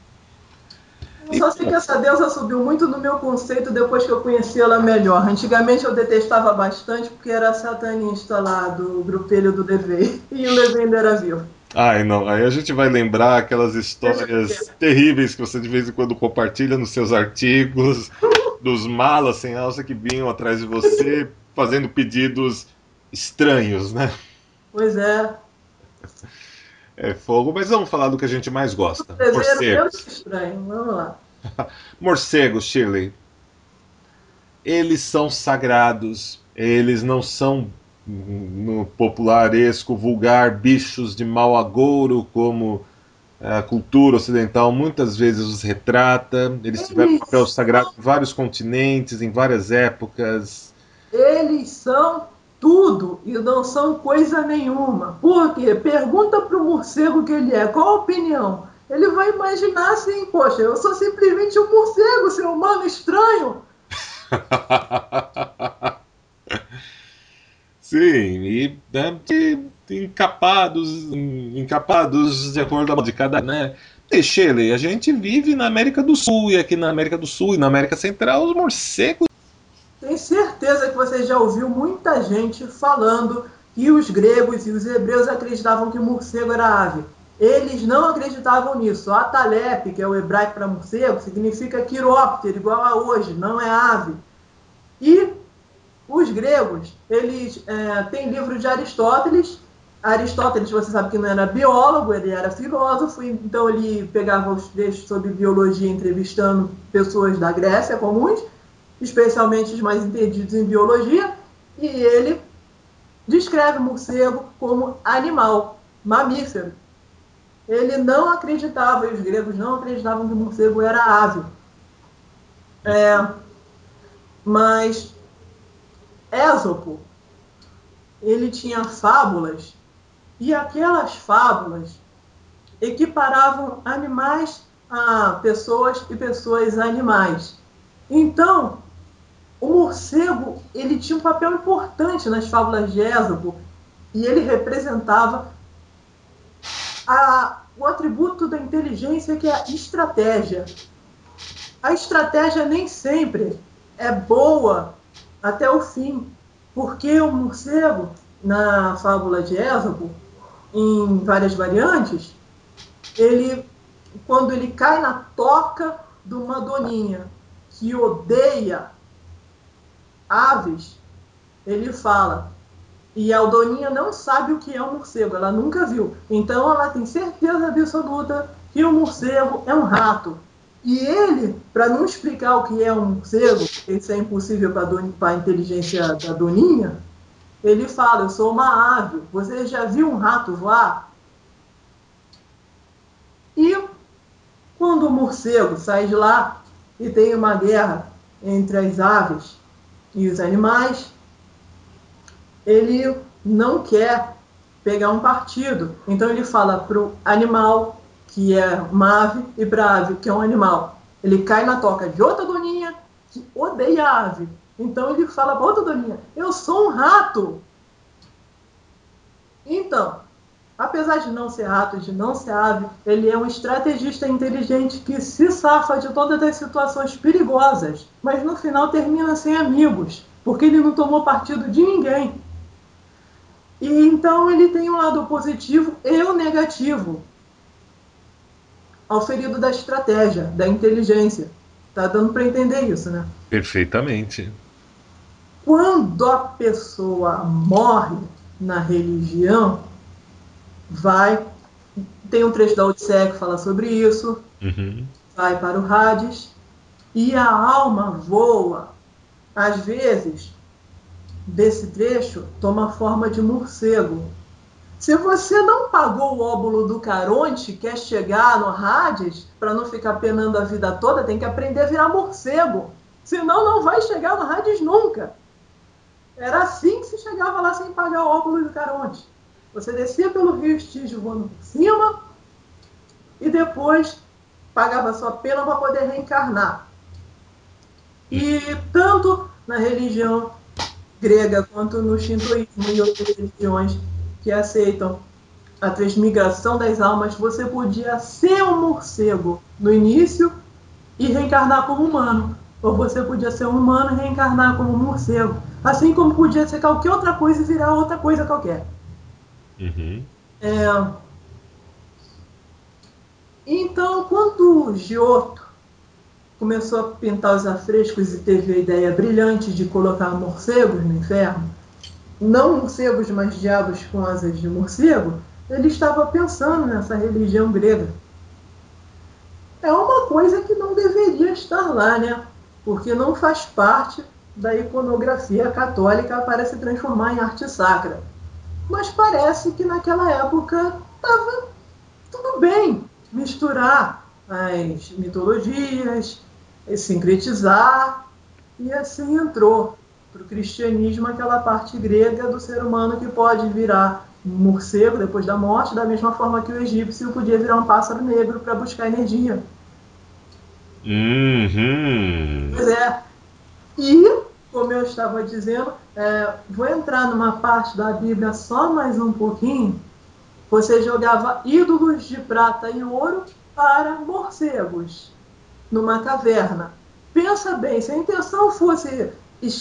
essa deusa subiu muito no meu conceito depois que eu conheci ela melhor. Antigamente eu detestava bastante porque era satanista lá do grupelho do Levei. E o Levei ainda era vivo. Ai, não. Aí a gente vai lembrar aquelas Deixa histórias terríveis que você de vez em quando compartilha nos seus artigos, dos malas sem alça que vinham atrás de você, fazendo pedidos estranhos, né? Pois é. É fogo, mas vamos falar do que a gente mais gosta. Desenho menos Morcegos. estranho. Vamos lá. Morcegos, Shirley. Eles são sagrados. Eles não são, no popularesco, vulgar, bichos de mau agouro, como a cultura ocidental muitas vezes os retrata. Eles tiveram um papel sagrado em vários continentes, em várias épocas. Eles são tudo e não são coisa nenhuma. Por quê? Pergunta para o morcego o que ele é. Qual a opinião? Ele vai imaginar assim, poxa, eu sou simplesmente um morcego, ser humano estranho. Sim, e né, encapados de acordo com de cada, né? E Shirley, a gente vive na América do Sul, e aqui na América do Sul e na América Central, os morcegos. Tenho certeza que você já ouviu muita gente falando que os gregos e os hebreus acreditavam que o morcego era ave. Eles não acreditavam nisso. A Atalep, que é o hebraico para morcego, significa quiróptero, igual a hoje, não é ave. E os gregos, eles têm livro de Aristóteles. Aristóteles, você sabe que não era biólogo, ele era filósofo, então ele pegava os textos sobre biologia entrevistando pessoas da Grécia comuns, especialmente os mais entendidos em biologia, e ele descreve o morcego como animal, mamífero. Ele não acreditava, e os gregos não acreditavam que o morcego era ave. Mas Ésopo, ele tinha fábulas, e aquelas fábulas equiparavam animais a pessoas e pessoas a animais. Então, o morcego, ele tinha um papel importante nas fábulas de Ésopo, e ele representava o atributo da inteligência, que é a estratégia. A estratégia nem sempre é boa até o fim, porque o morcego, na fábula de Ésopo, em várias variantes, quando ele cai na toca de uma doninha que odeia aves, ele fala, e a doninha não sabe o que é um morcego, ela nunca viu, então ela tem certeza absoluta que o morcego é um rato. E ele, para não explicar o que é um morcego, isso é impossível para a inteligência da doninha, ele fala, eu sou uma ave, você já viu um rato voar? E quando o morcego sai de lá e tem uma guerra entre as aves e os animais, ele não quer pegar um partido. Então ele fala para o animal, que é uma ave, e para a ave, que é um animal. Ele cai na toca de outra doninha que odeia a ave. Então ele fala para outra doninha, eu sou um rato. Então, apesar de não ser rato, de não ser ave, ele é um estrategista inteligente que se safa de todas as situações perigosas, mas no final termina sem amigos, porque ele não tomou partido de ninguém. E então ele tem um lado positivo e o negativo ao ferido da estratégia, da inteligência. Tá dando para entender isso, né? Perfeitamente. Quando a pessoa morre na religião, tem um trecho da Odisseia que fala sobre isso, vai para o Hades, e a alma voa. Às vezes, desse trecho, toma forma de morcego. Se você não pagou o óbolo do Caronte, quer chegar no Hades, para não ficar penando a vida toda, tem que aprender a virar morcego. Senão não vai chegar no Hades nunca. Era assim que se chegava lá sem pagar o óbolo do Caronte. Você descia pelo rio Estígio voando por cima e depois pagava sua pena para poder reencarnar. E tanto na religião grega quanto no shintoísmo e outras religiões que aceitam a transmigração das almas, você podia ser um morcego no início e reencarnar como humano. Ou você podia ser um humano e reencarnar como um morcego. Assim como podia ser qualquer outra coisa e virar outra coisa qualquer. Uhum. É, então, quando o Giotto começou a pintar os afrescos e teve a ideia brilhante de colocar morcegos no inferno, não morcegos, mas diabos com asas de morcego, ele estava pensando nessa religião grega. É uma coisa que não deveria estar lá, né? Porque não faz parte da iconografia católica para se transformar em arte sacra. Mas parece que naquela época estava tudo bem misturar as mitologias, sincretizar, e assim entrou para o cristianismo aquela parte grega do ser humano que pode virar um morcego depois da morte, da mesma forma que o egípcio podia virar um pássaro negro para buscar energia. Uhum. Pois é. E, como eu estava dizendo, vou entrar numa parte da Bíblia só mais um pouquinho. Você jogava ídolos de prata e ouro para morcegos numa caverna. Pensa bem, se a intenção fosse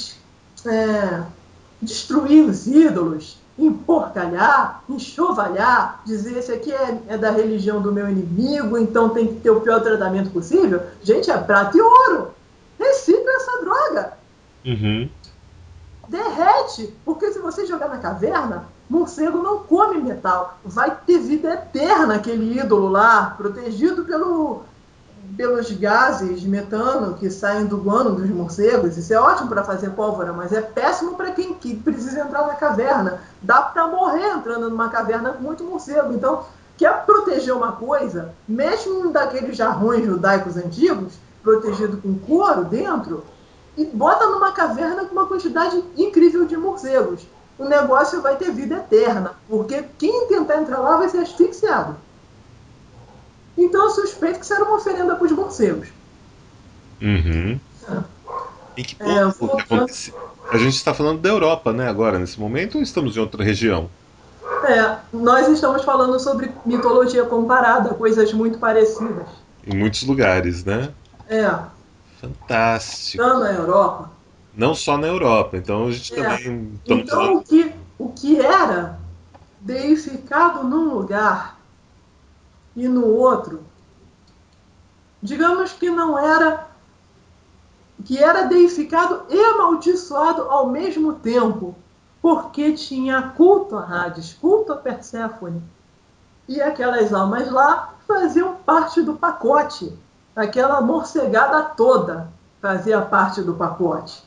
é, destruir os ídolos, emporcalhar, enxovalhar, dizer esse aqui é da religião do meu inimigo, então tem que ter o pior tratamento possível, gente, é prata e ouro. Recicla essa droga. Uhum. Derrete, porque se você jogar na caverna, morcego não come metal. Vai ter vida eterna aquele ídolo lá, protegido pelos gases de metano que saem do guano dos morcegos. Isso é ótimo para fazer pólvora, mas é péssimo para quem precisa entrar na caverna. Dá para morrer entrando numa caverna com muito morcego. Então, quer proteger uma coisa, mexe num daqueles jarrões judaicos antigos, protegido com couro dentro, e bota numa caverna com uma quantidade incrível de morcegos. O negócio vai ter vida eterna, porque quem tentar entrar lá vai ser asfixiado. Então eu suspeito que isso era uma oferenda para os morcegos. Uhum. Em que ponto que Voltando. aconteceu? A gente está falando da Europa, né, agora, nesse momento, ou estamos em outra região? Nós estamos falando sobre mitologia comparada, coisas muito parecidas. Em muitos lugares, né? É, Fantástico. tá na Europa. Não só na Europa, então a gente É. também estamos Então falando. o que era deificado num lugar e no outro, digamos que não era, que era deificado e amaldiçoado ao mesmo tempo, porque tinha culto a Hades, culto a Perséfone. E aquelas almas lá faziam parte do pacote. Aquela morcegada toda fazia parte do pacote.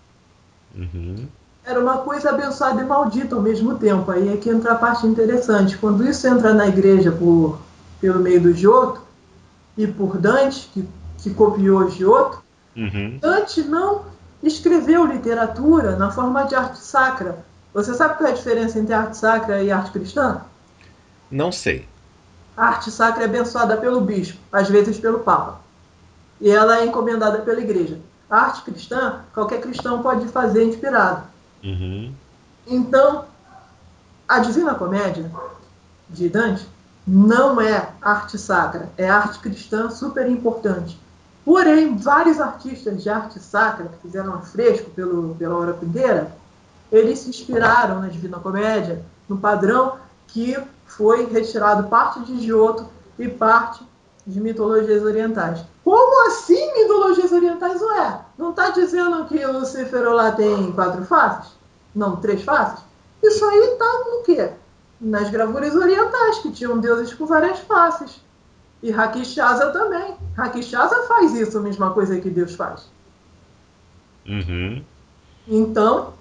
Uhum. Era uma coisa abençoada e maldita ao mesmo tempo. Aí é que entra a parte interessante. Quando isso entra na igreja pelo meio do Giotto e por Dante, que copiou Giotto, Uhum. Dante não escreveu literatura na forma de arte sacra. Você sabe qual é a diferença entre arte sacra e arte cristã? Não sei. A arte sacra é abençoada pelo bispo, às vezes pelo papa. E ela é encomendada pela igreja. A arte cristã, qualquer cristão pode fazer inspirado. Uhum. Então, a Divina Comédia de Dante não é arte sacra, é arte cristã super importante. Porém, vários artistas de arte sacra que fizeram afresco pela Europa inteira, eles se inspiraram na Divina Comédia, no padrão que foi retirado parte de Giotto e parte de mitologias orientais. Como assim mitologias orientais? Ué, não está dizendo que o Lucífero lá tem 4 faces? Não, 3 faces? Isso aí está no quê? Nas gravuras orientais, que tinham deuses com várias faces. E Rakshasa também. Rakshasa faz isso, a mesma coisa que Deus faz. Uhum. Então,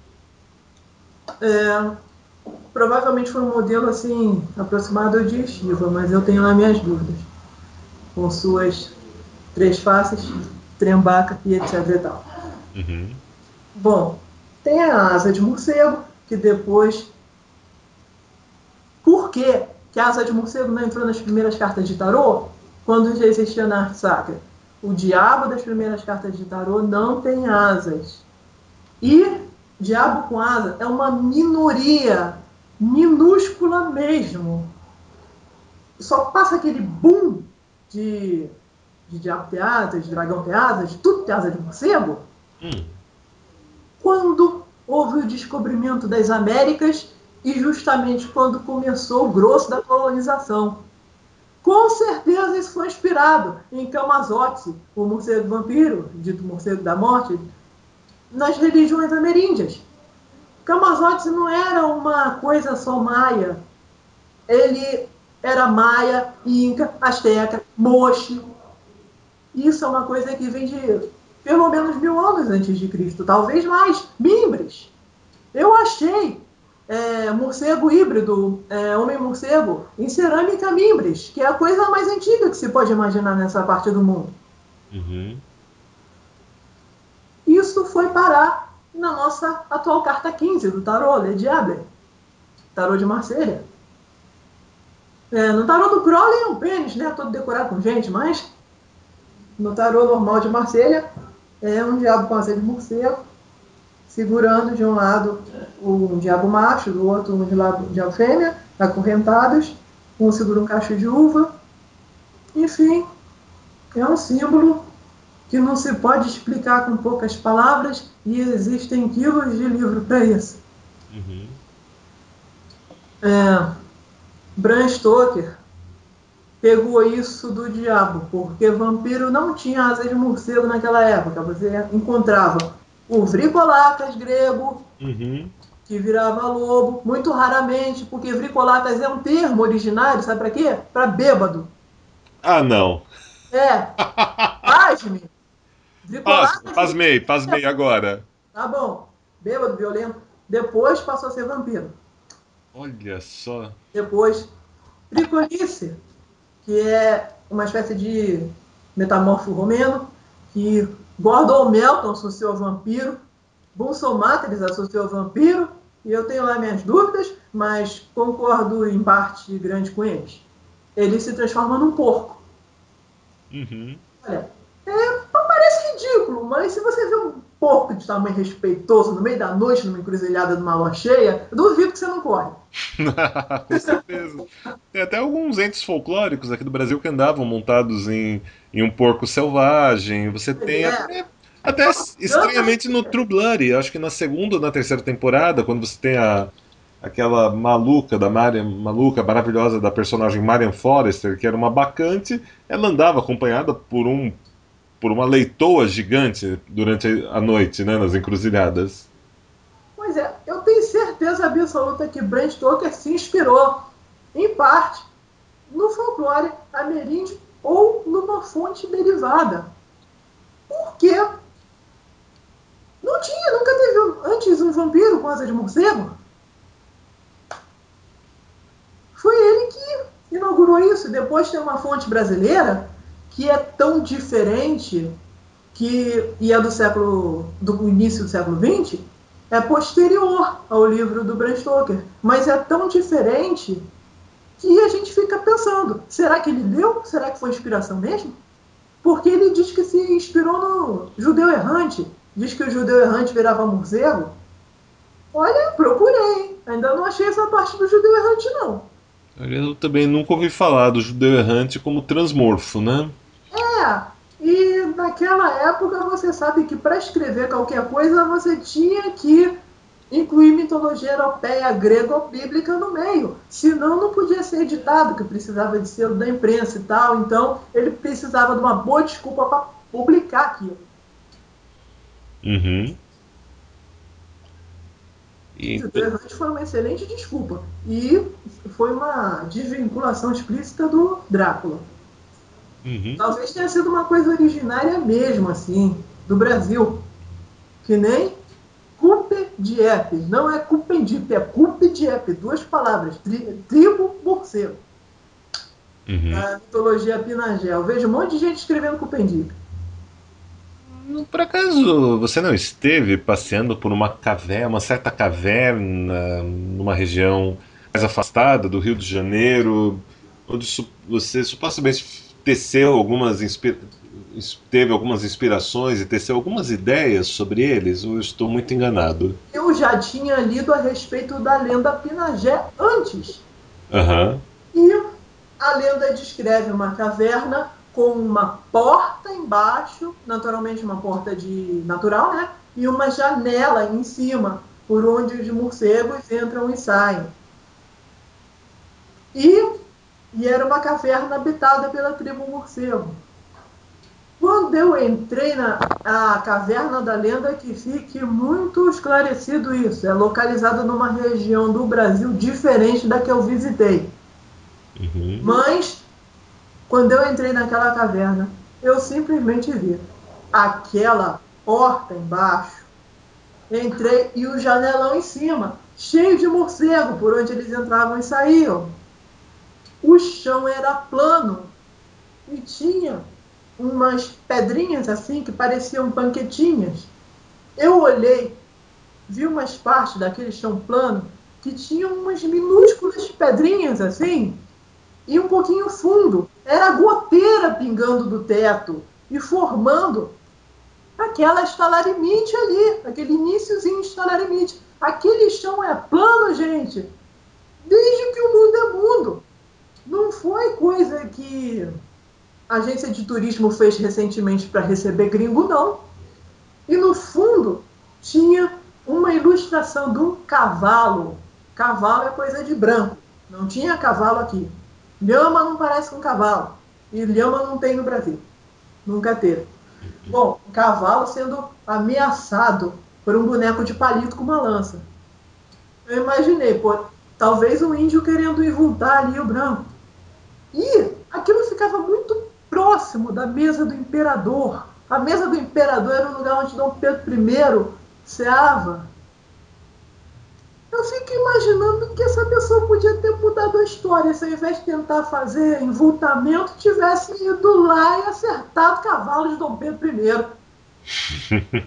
provavelmente foi um modelo assim aproximado de Shiva, mas eu tenho lá minhas dúvidas. Com suas 3 faces, trembaca e etc e tal. Uhum. Bom, tem a asa de morcego, que depois... Por que a asa de morcego não entrou nas primeiras cartas de tarô? Quando já existia na arte sacra. O diabo das primeiras cartas de tarô não tem asas. E diabo com asa é uma minoria, minúscula mesmo. Só passa aquele boom de de diabo ter asas, de dragão ter asas, de tudo ter asa de morcego, quando houve o descobrimento das Américas e justamente quando começou o grosso da colonização. Com certeza isso foi inspirado em Camazotzi, o morcego vampiro, dito morcego da morte, nas religiões ameríndias. Camazotzi não era uma coisa só maia. Ele era maia, inca, asteca, moche. Isso é uma coisa que vem de pelo menos 1000 anos antes de Cristo, talvez mais. Mimbres. Eu achei morcego híbrido, homem-morcego, em cerâmica Mimbres, que é a coisa mais antiga que se pode imaginar nessa parte do mundo. Isso foi parar na nossa atual carta 15 do tarô, Le Diable, tarô de Marselha. No tarô do Crowley é um pênis, né, todo decorado com gente, mas no tarô normal de Marselha é um diabo com asa de morcego, segurando de um lado um diabo macho, do outro um diabo fêmea, acorrentados, um segura um cacho de uva. Enfim, é um símbolo que não se pode explicar com poucas palavras e existem quilos de livro para isso. Bram Stoker pegou isso do diabo, porque vampiro não tinha asa de morcego naquela época. Você encontrava o Vricolacas grego, que virava lobo, muito raramente, porque Vricolacas é um termo originário, sabe para quê? Para bêbado. Ah, não. Pasme. Vricolacas... Pasmei agora. Tá bom. Bêbado, violento. Depois passou a ser vampiro. Olha só. Depois, Triconice, que é uma espécie de metamorfo romeno, que Gordon Melton associou ao vampiro, Bunsen Matrix associou ao vampiro, e eu tenho lá minhas dúvidas, mas concordo em parte grande com eles. Ele se transforma num porco. Olha, parece ridículo, mas se você vê um porco de tamanho respeitoso no meio da noite, numa encruzilhada de uma lua cheia, eu duvido que você não corre. Com certeza. Tem até alguns entes folclóricos aqui do Brasil que andavam montados em um porco selvagem. Você tem até estranhamente no True Blood, acho que na segunda ou na terceira temporada, quando você tem aquela maluca maluca, maravilhosa da personagem Marian Forrester, que era uma bacante, ela andava acompanhada por uma leitoa gigante durante a noite, né, nas encruzilhadas. Pois é, eu tenho certeza absoluta que Bram Stoker se inspirou, em parte, no folclore ameríndio ou numa fonte derivada. Por quê? Nunca teve antes um vampiro com asa de morcego? Foi ele que inaugurou isso. Depois tem uma fonte brasileira que é tão diferente e é do início do século XX, é posterior ao livro do Bram Stoker, mas é tão diferente que a gente fica pensando, será que ele leu? Será que foi inspiração mesmo? Porque ele diz que se inspirou no Judeu Errante, diz que o Judeu Errante virava morcego. Olha, procurei, ainda não achei essa parte do Judeu Errante não. Eu também nunca ouvi falar do Judeu Errante como transmorfo, né? E naquela época você sabe que para escrever qualquer coisa você tinha que incluir mitologia europeia, grega ou bíblica no meio. Senão não podia ser editado, que precisava de selo da imprensa e tal. Então ele precisava de uma boa desculpa para publicar aquilo. O Judeu Errante foi uma excelente desculpa. E foi uma desvinculação explícita do Drácula. Talvez tenha sido uma coisa originária mesmo, assim, do Brasil. Que nem Cupe Dieppe. Não é Cupendip, é Cupe Dieppe. 2 palavras. Tribo morcego. A mitologia Pinagé. Eu vejo um monte de gente escrevendo Cupendip. Por acaso você não esteve passeando por uma certa caverna, numa região mais afastada do Rio de Janeiro, onde você supostamente teve algumas inspirações e teceu algumas ideias sobre eles? Ou eu estou muito enganado? Eu já tinha lido a respeito da lenda Pinagé antes. E a lenda descreve uma caverna com uma porta embaixo, naturalmente uma porta de natural, né? E uma janela em cima, por onde os morcegos entram e saem. E era uma caverna habitada pela tribo morcego. Quando eu entrei na caverna da lenda, que fique muito esclarecido isso, é localizada numa região do Brasil diferente da que eu visitei. Uhum. Mas, quando eu entrei naquela caverna, eu simplesmente vi aquela porta embaixo, entrei e o janelão em cima, cheio de morcego por onde eles entravam e saíam. O chão era plano e tinha umas pedrinhas assim que pareciam panquetinhas. Eu olhei, vi umas partes daquele chão plano que tinham umas minúsculas pedrinhas assim e um pouquinho fundo. Era goteira pingando do teto e formando aquela estalaremite ali, aquele iniciozinho de estalaremite. Aquele chão é plano, gente, desde que o mundo é mundo. Não foi coisa que a agência de turismo fez recentemente para receber gringo, não. E no fundo tinha uma ilustração do cavalo. Cavalo é coisa de branco. Não tinha cavalo aqui. Lhama não parece com cavalo. E lhama não tem no Brasil. Nunca teve. Bom, um cavalo sendo ameaçado por um boneco de palito com uma lança. Eu imaginei, pô, talvez um índio querendo invultar ali o branco. E aquilo ficava muito próximo da mesa do imperador. A mesa do imperador era o lugar onde Dom Pedro I ceava. Eu fico imaginando que essa pessoa podia ter mudado a história, se ao invés de tentar fazer envoltamento, tivesse ido lá e acertado o cavalo de Dom Pedro I.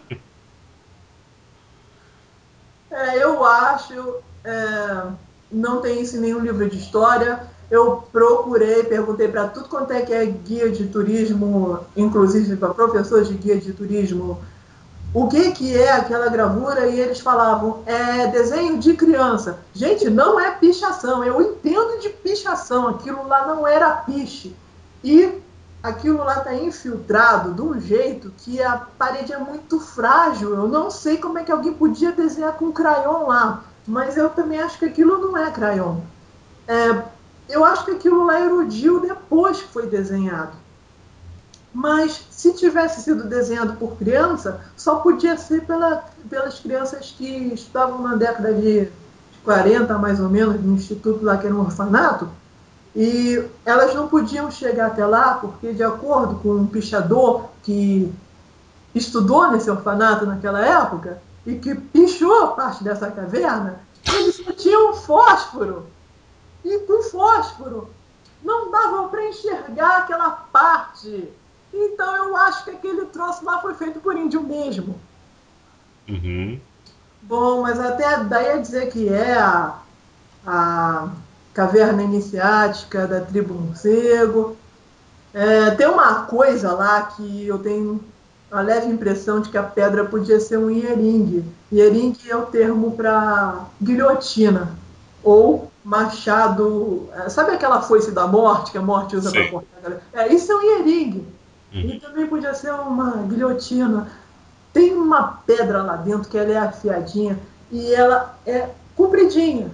Eu acho, não tem isso em nenhum livro de história. Eu procurei, perguntei para tudo quanto é que é guia de turismo, inclusive para professores de guia de turismo, o que é aquela gravura, e eles falavam, é desenho de criança. Gente, não é pichação, eu entendo de pichação, aquilo lá não era piche. E aquilo lá está infiltrado de um jeito que a parede é muito frágil. Eu não sei como é que alguém podia desenhar com crayon lá, mas eu também acho que aquilo não é crayon. Eu acho que aquilo lá erudiu depois que foi desenhado. Mas se tivesse sido desenhado por criança, só podia ser pelas crianças que estudavam na década de 40, mais ou menos, no instituto lá que era um orfanato, e elas não podiam chegar até lá, porque de acordo com um pichador que estudou nesse orfanato naquela época, e que pichou parte dessa caverna, eles só tinham fósforo. E com fósforo não dava para enxergar aquela parte. Então eu acho que aquele troço lá foi feito por índio mesmo. Uhum. Bom, mas até daí a dizer que é a caverna iniciática da tribo morcego. Tem uma coisa lá que eu tenho a leve impressão de que a pedra podia ser um ieringue. Ieringue é o termo para guilhotina ou machado. Sabe aquela foice da morte que a morte usa para cortar? Isso é um ieringue. E também podia ser uma guilhotina. Tem uma pedra lá dentro que ela é afiadinha e ela é compridinha.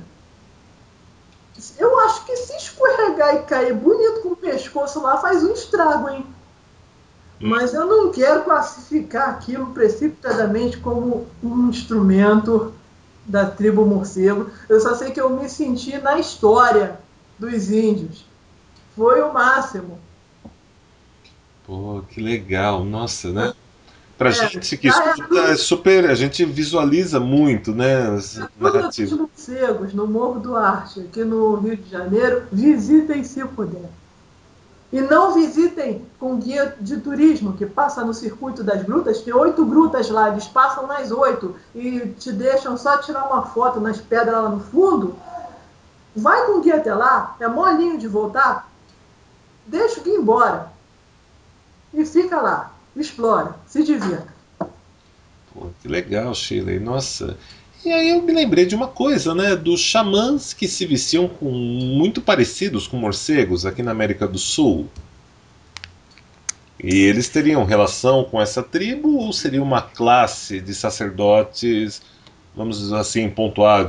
Eu acho que se escorregar e cair bonito com o pescoço lá, faz um estrago, hein? Mas eu não quero classificar aquilo precipitadamente como um instrumento da tribo morcego. Eu só sei que eu me senti na história dos índios. Foi o máximo. Pô, que legal, nossa, né? Pra gente que Já é escuta, é super. A gente visualiza muito, né? As tudo dos narrativas. morcegos, no Morro do Arte, aqui no Rio de Janeiro. Visitem se puder. E não visitem com guia de turismo, que passa no circuito das grutas. Tem 8 grutas lá, eles passam nas 8 e te deixam só tirar uma foto nas pedras lá no fundo. Vai com o guia até lá, é molinho de voltar, deixa o guia embora. E fica lá, explora, se divirta. Pô, que legal, Shirley, nossa. E aí eu me lembrei de uma coisa, né? Dos xamãs que se vestiam com muito parecidos com morcegos aqui na América do Sul. E eles teriam relação com essa tribo ou seria uma classe de sacerdotes, vamos assim pontuar,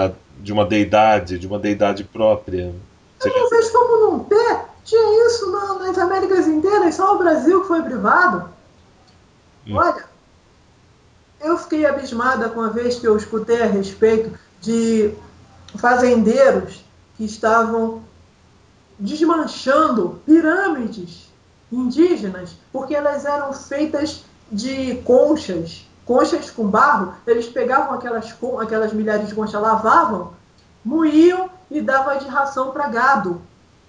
de uma deidade própria? Eu Seria... não vejo como não ter. Tinha isso nas Américas inteiras, só o Brasil que foi privado. Hum. Olha, eu fiquei abismada com a vez que eu escutei a respeito de fazendeiros que estavam desmanchando pirâmides indígenas, porque elas eram feitas de conchas, conchas com barro. Eles pegavam aquelas milhares de conchas, lavavam, moíam e davam de ração para gado.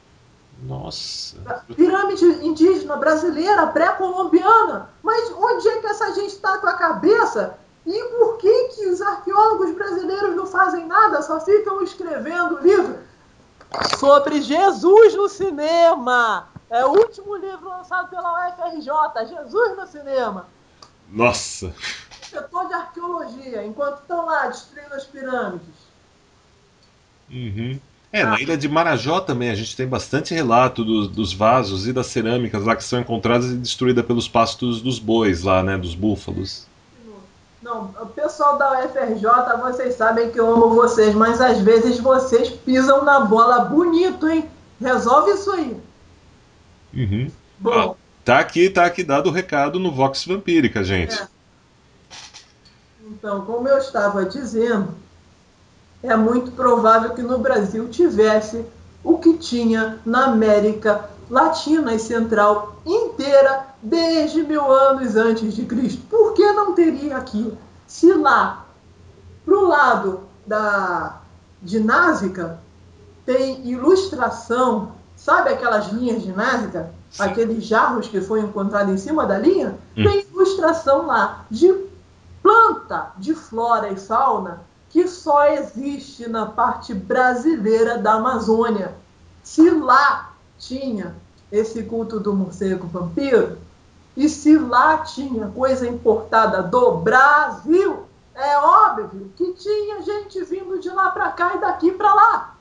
Nossa. Pirâmide indígena brasileira, pré-colombiana. Mas onde é que essa gente está com a cabeça? E por que os arqueólogos brasileiros não fazem nada? Só ficam escrevendo livro sobre Jesus no cinema. É o último livro lançado pela UFRJ, Jesus no cinema. Nossa. Setor de arqueologia, enquanto estão lá destruindo as pirâmides. Uhum. É, na Ah, ilha de Marajó também a gente tem bastante relato dos vasos e das cerâmicas lá que são encontradas e destruídas pelos pastos dos bois lá, né, dos búfalos. não, o pessoal da UFRJ, vocês sabem que eu amo vocês, mas às vezes vocês pisam na bola bonito, hein? Resolve isso aí. Uhum. Ah, Bom, tá aqui dado o recado no Vox Vampírica, gente. é, então, como eu estava dizendo, é muito provável que no Brasil tivesse o que tinha na América Latina e Central inteira desde 1000 anos antes de Cristo. Por que não teria aqui? Se lá, pro lado de Násica, tem ilustração, sabe aquelas linhas de Násica? Sim. Aqueles jarros que foi encontrado em cima da linha? Hum. Tem ilustração lá de planta, de flora e fauna que só existe na parte brasileira da Amazônia. Se lá tinha esse culto do morcego vampiro, e se lá tinha coisa importada do Brasil, é óbvio que tinha gente vindo de lá para cá e daqui para lá.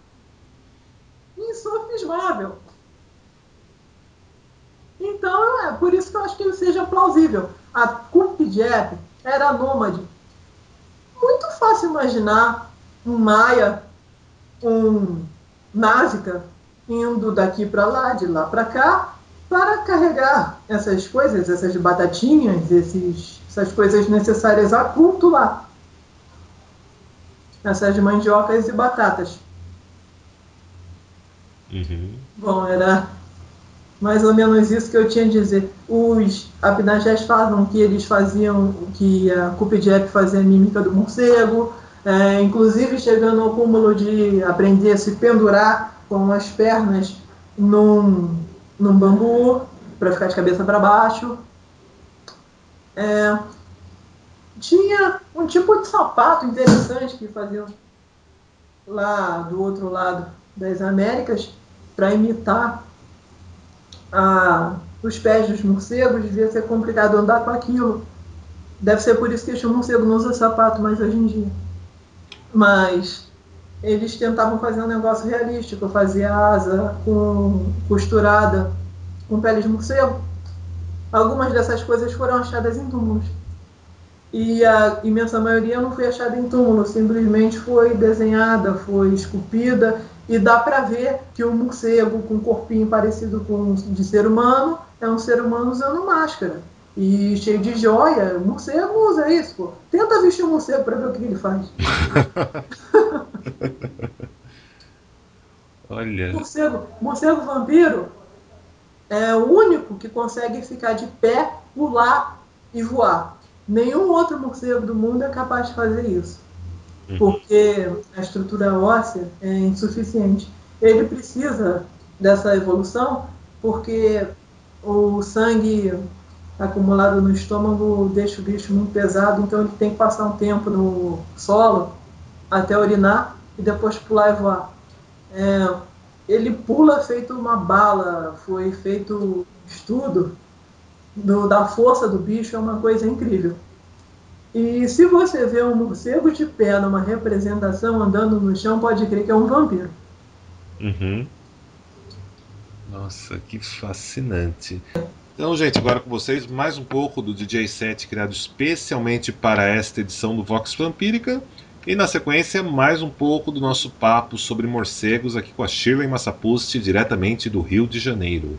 Insofismável. Então, é por isso que eu acho que ele seja plausível. A Cupidjep era nômade. Muito fácil imaginar um Maia, um Násica, indo daqui para lá, de lá para cá, para carregar essas coisas, essas batatinhas, essas coisas necessárias a culto lá. Essas mandiocas e batatas. Uhum. Bom, era mais ou menos isso que eu tinha a dizer. Os Abinajés falam que eles faziam, que a Cupidjep fazia a mímica do morcego, inclusive chegando ao cúmulo de aprender a se pendurar com as pernas num bambu, para ficar de cabeça para baixo. Tinha um tipo de sapato interessante que faziam lá do outro lado das Américas para imitar os pés dos morcegos. Devia ser complicado andar com aquilo. Deve ser por isso que este morcego não usa sapato mais hoje em dia. Mas eles tentavam fazer um negócio realístico, fazer a asa costurada com pele de morcego. Algumas dessas coisas foram achadas em túmulos. E a imensa maioria não foi achada em túmulo, simplesmente foi desenhada, foi esculpida, e dá para ver que um morcego com um corpinho parecido com um de ser humano é um ser humano usando máscara. E cheio de joia. O morcego usa isso, pô. Tenta vestir um morcego para ver o que ele faz. Olha. Morcego vampiro é o único que consegue ficar de pé, pular e voar. Nenhum outro morcego do mundo é capaz de fazer isso, porque a estrutura óssea é insuficiente. Ele precisa dessa evolução porque o sangue acumulado no estômago deixa o bicho muito pesado, então ele tem que passar um tempo no solo até urinar e depois pular e voar. Ele pula feito uma bala. Foi feito um estudo da força do bicho, é uma coisa incrível. E se você vê um morcego de pé numa representação andando no chão, pode crer que é um vampiro. Uhum. Nossa, que fascinante. Então, gente, agora com vocês mais um pouco do DJ set criado especialmente para esta edição do Vox Vampírica. E na sequência, mais um pouco do nosso papo sobre morcegos aqui com a Shirley Massapusti, diretamente do Rio de Janeiro.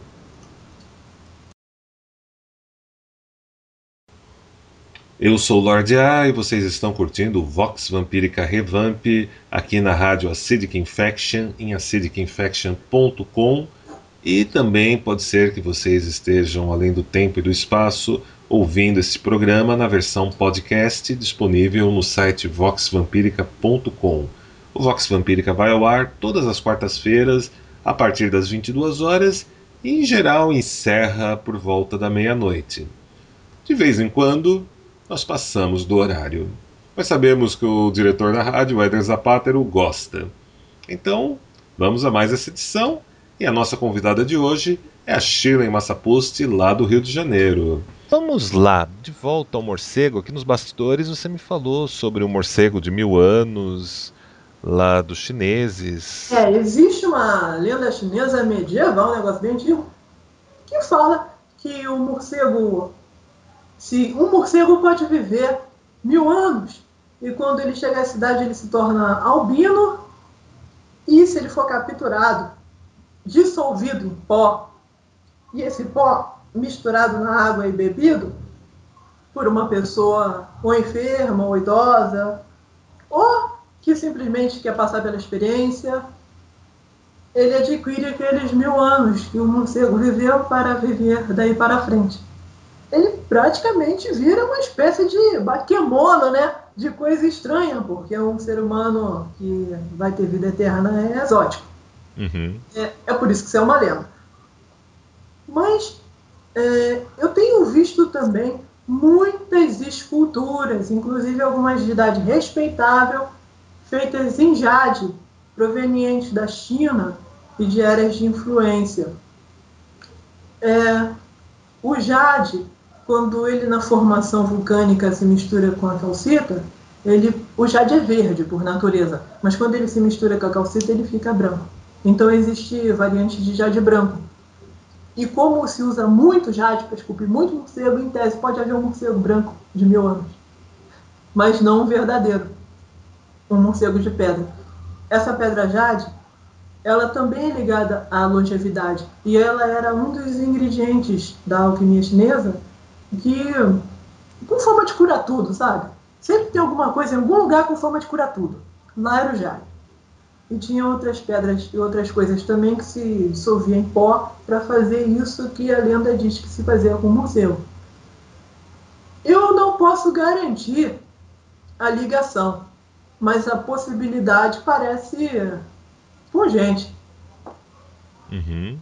Eu sou o Lorde A e vocês estão curtindo o Vox Vampírica Revamp aqui na rádio Acidic Infection, em acidicinfection.com. E também pode ser que vocês estejam, além do tempo e do espaço, ouvindo esse programa na versão podcast disponível no site voxvampirica.com. O Vox Vampírica vai ao ar todas as quartas-feiras, a partir das 22 horas, e em geral encerra por volta da meia-noite. De vez em quando, nós passamos do horário, mas sabemos que o diretor da rádio, Éder Zapátero, gosta. Então, vamos a mais essa edição. E a nossa convidada de hoje é a Shirley Massapusti, lá do Rio de Janeiro. Vamos lá, de volta ao morcego. Aqui nos bastidores você me falou sobre o morcego de 1000 anos, lá dos chineses. Existe uma lenda chinesa medieval, um negócio bem antigo, que fala que o morcego, se um morcego pode viver 1000 anos, e quando ele chega à cidade ele se torna albino, e se ele for capturado, dissolvido em pó, e esse pó misturado na água e bebido por uma pessoa ou enferma ou idosa, ou que simplesmente quer passar pela experiência, ele adquire aqueles 1000 anos que o morcego viveu para viver daí para frente. Ele praticamente vira uma espécie de bakemono, né? De coisa estranha, porque um ser humano que vai ter vida eterna é exótico. Uhum. É por isso que isso é uma lenda. Mas eu tenho visto também muitas esculturas, inclusive algumas de idade respeitável, feitas em jade, provenientes da China e de áreas de influência. O jade, quando ele na formação vulcânica se mistura com a calcita, o jade é verde por natureza, mas quando ele se mistura com a calcita ele fica branco. Então existe variante de jade branco. E como se usa muito jade para esculpir muito morcego, em tese pode haver um morcego branco de 1000 anos. Mas não um verdadeiro. Um morcego de pedra. Essa pedra jade, ela também é ligada à longevidade. E ela era um dos ingredientes da alquimia chinesa que, com forma de curar tudo, sabe? Sempre tem alguma coisa em algum lugar com forma de curar tudo. Lá era o jade. E tinha outras pedras e outras coisas também que se dissolvia em pó para fazer isso que a lenda diz que se fazia com o morcego. Eu não posso garantir a ligação, mas a possibilidade parece pungente. Uhum.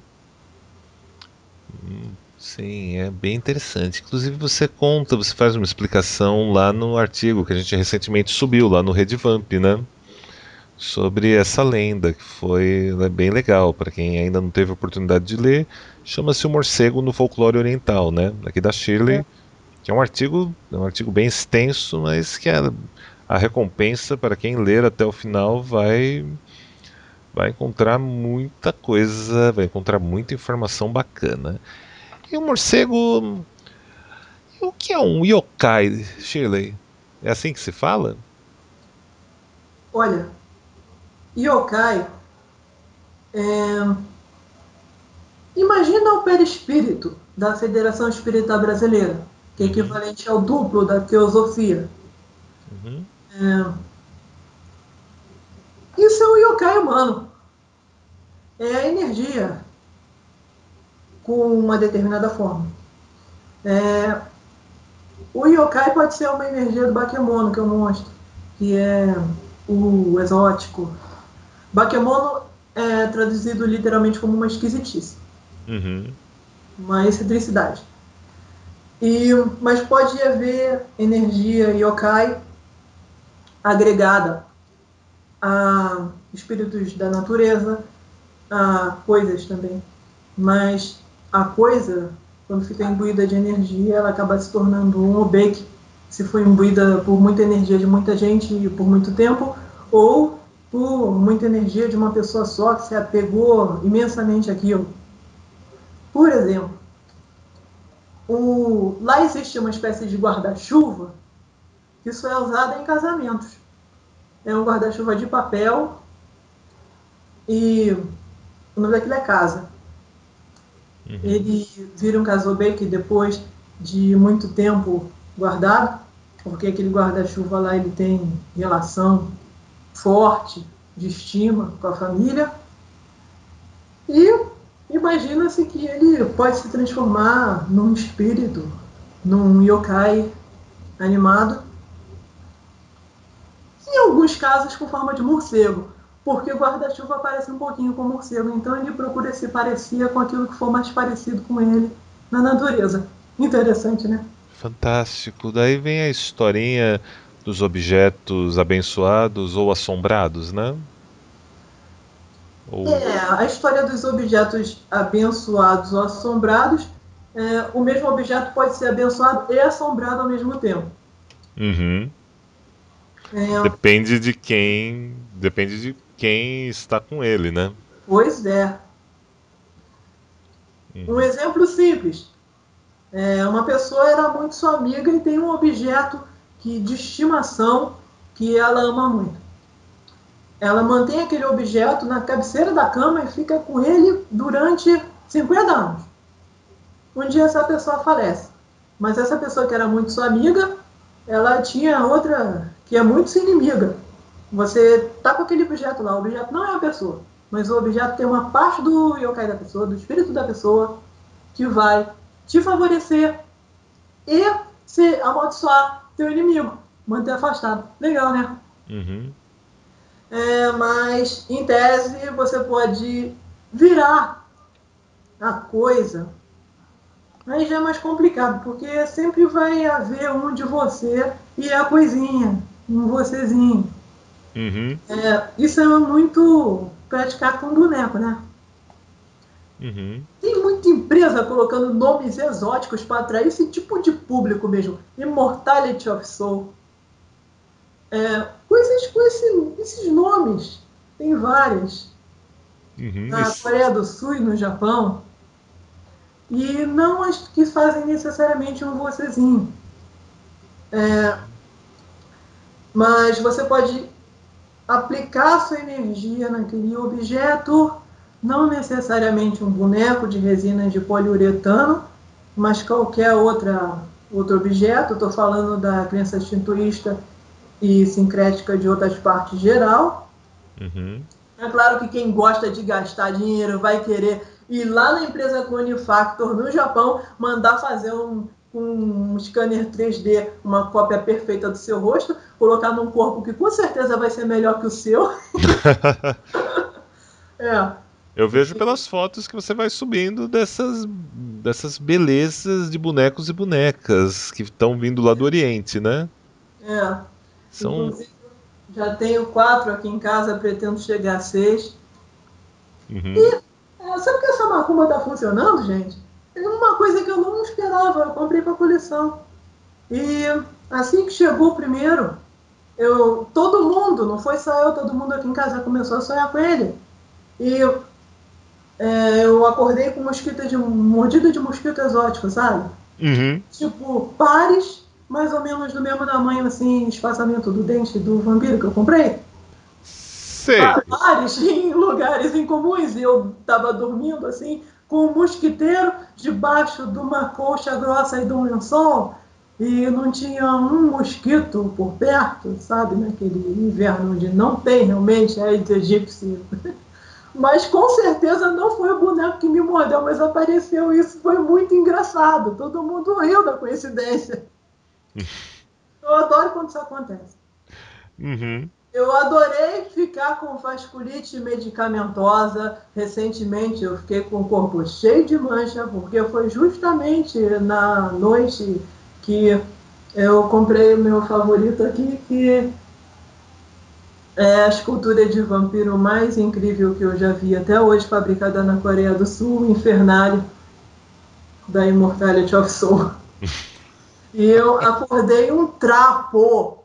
Sim, é bem interessante. Inclusive você faz uma explicação lá no artigo que a gente recentemente subiu lá no Redvamp, né? Sobre essa lenda, que foi bem legal. Para quem ainda não teve a oportunidade de ler, chama-se O Morcego no Folclore Oriental, né? Aqui da Shirley, que é um artigo bem extenso, mas que a recompensa para quem ler até o final vai encontrar muita coisa, vai encontrar muita informação bacana. E o morcego, o que é um yokai, Shirley? É assim que se fala? Olha, yokai imagina o perispírito da Federação Espírita Brasileira, que é equivalente ao duplo da teosofia. Uhum. Isso é o yokai humano. É a energia com uma determinada forma. O yokai pode ser uma energia do bakemono, que é o monstro, que é o exótico. Bakemono é traduzido literalmente como uma esquisitice. Uhum. Uma excentricidade. Mas pode haver energia yokai agregada a espíritos da natureza, a coisas também. Mas a coisa, quando fica imbuída de energia, ela acaba se tornando um obeque, se foi imbuída por muita energia de muita gente por muito tempo, ou por muita energia de uma pessoa só que se apegou imensamente àquilo. Por exemplo, Lá existe uma espécie de guarda-chuva que isso é usado em casamentos. É um guarda-chuva de papel e o nome daquilo é casa. Ele viram um casobeque depois de muito tempo guardado, porque aquele guarda-chuva lá ele tem relação forte de estima com a família. E imagina-se que ele pode se transformar num espírito, num yokai animado, em alguns casos com forma de morcego, porque o guarda-chuva parece um pouquinho com o morcego, então ele procura se parecer com aquilo que for mais parecido com ele na natureza. Interessante, né? Fantástico. Daí vem a historinha dos objetos abençoados ou assombrados, né? Ou... A história dos objetos abençoados ou assombrados, o mesmo objeto pode ser abençoado e assombrado ao mesmo tempo. Uhum. É, Depende de quem está com ele, né? pois é. Um exemplo simples. Uma pessoa era muito sua amiga e tem um objeto de estimação que ela ama muito. Ela mantém aquele objeto na cabeceira da cama e fica com ele durante 50 anos. Um dia essa pessoa falece. Mas essa pessoa que era muito sua amiga, ela tinha outra que é muito sua inimiga. Você tá com aquele objeto lá, o objeto não é a pessoa, mas o objeto tem uma parte do yokai da pessoa, do espírito da pessoa, que vai te favorecer e se amaldiçoar teu inimigo, manter afastado. Legal, né? Uhum. Mas, em tese, você pode virar a coisa. Aí já é mais complicado, porque sempre vai haver um de você e a coisinha, um vocêzinho. Uhum. Isso é muito praticar com boneco, né? Uhum. Tem muita empresa colocando nomes exóticos para atrair esse tipo de público mesmo. Immortality of Soul. Coisas com esses nomes. Tem várias. Uhum. Na Coreia do Sul e no Japão. E não as que fazem necessariamente um vocezinho. Mas você pode aplicar sua energia naquele objeto, não necessariamente um boneco de resina de poliuretano, mas qualquer outro objeto. Estou falando da crença shintoísta e sincrética de outras partes geral. Uhum. É claro que quem gosta de gastar dinheiro vai querer ir lá na empresa Clone Factor no Japão, mandar fazer um scanner 3D, uma cópia perfeita do seu rosto, colocar num corpo que com certeza vai ser melhor que o seu. É. Eu vejo pelas fotos que você vai subindo dessas belezas de bonecos e bonecas que estão vindo lá do Oriente, né? É. São. Inclusive, já tenho 4 aqui em casa, pretendo chegar a 6. Uhum. Sabe que essa macumba tá funcionando, gente? É uma coisa que eu não esperava, eu comprei pra coleção. E assim que chegou o primeiro, todo mundo, não foi só eu, todo mundo aqui em casa começou a sonhar com ele. E eu acordei com mordida de mosquito exótico, sabe? Uhum. Tipo, pares, mais ou menos do mesmo tamanho, assim, espaçamento do dente do vampiro que eu comprei. Sei. Pares em lugares incomuns. E eu tava dormindo, assim, com um mosquiteiro debaixo de uma colcha grossa e de um lençol. E não tinha um mosquito por perto, sabe? Naquele inverno onde não tem realmente Aedes aegypti. Mas com certeza não foi o boneco que me mordeu, mas apareceu. Isso foi muito engraçado. Todo mundo riu da coincidência. Eu adoro quando isso acontece. Uhum. Eu adorei ficar com vasculite medicamentosa. Recentemente eu fiquei com o corpo cheio de mancha, porque foi justamente na noite que eu comprei o meu favorito aqui, que é a escultura de vampiro mais incrível que eu já vi até hoje, fabricada na Coreia do Sul, o Infernale, da Immortality of Soul. E eu acordei um trapo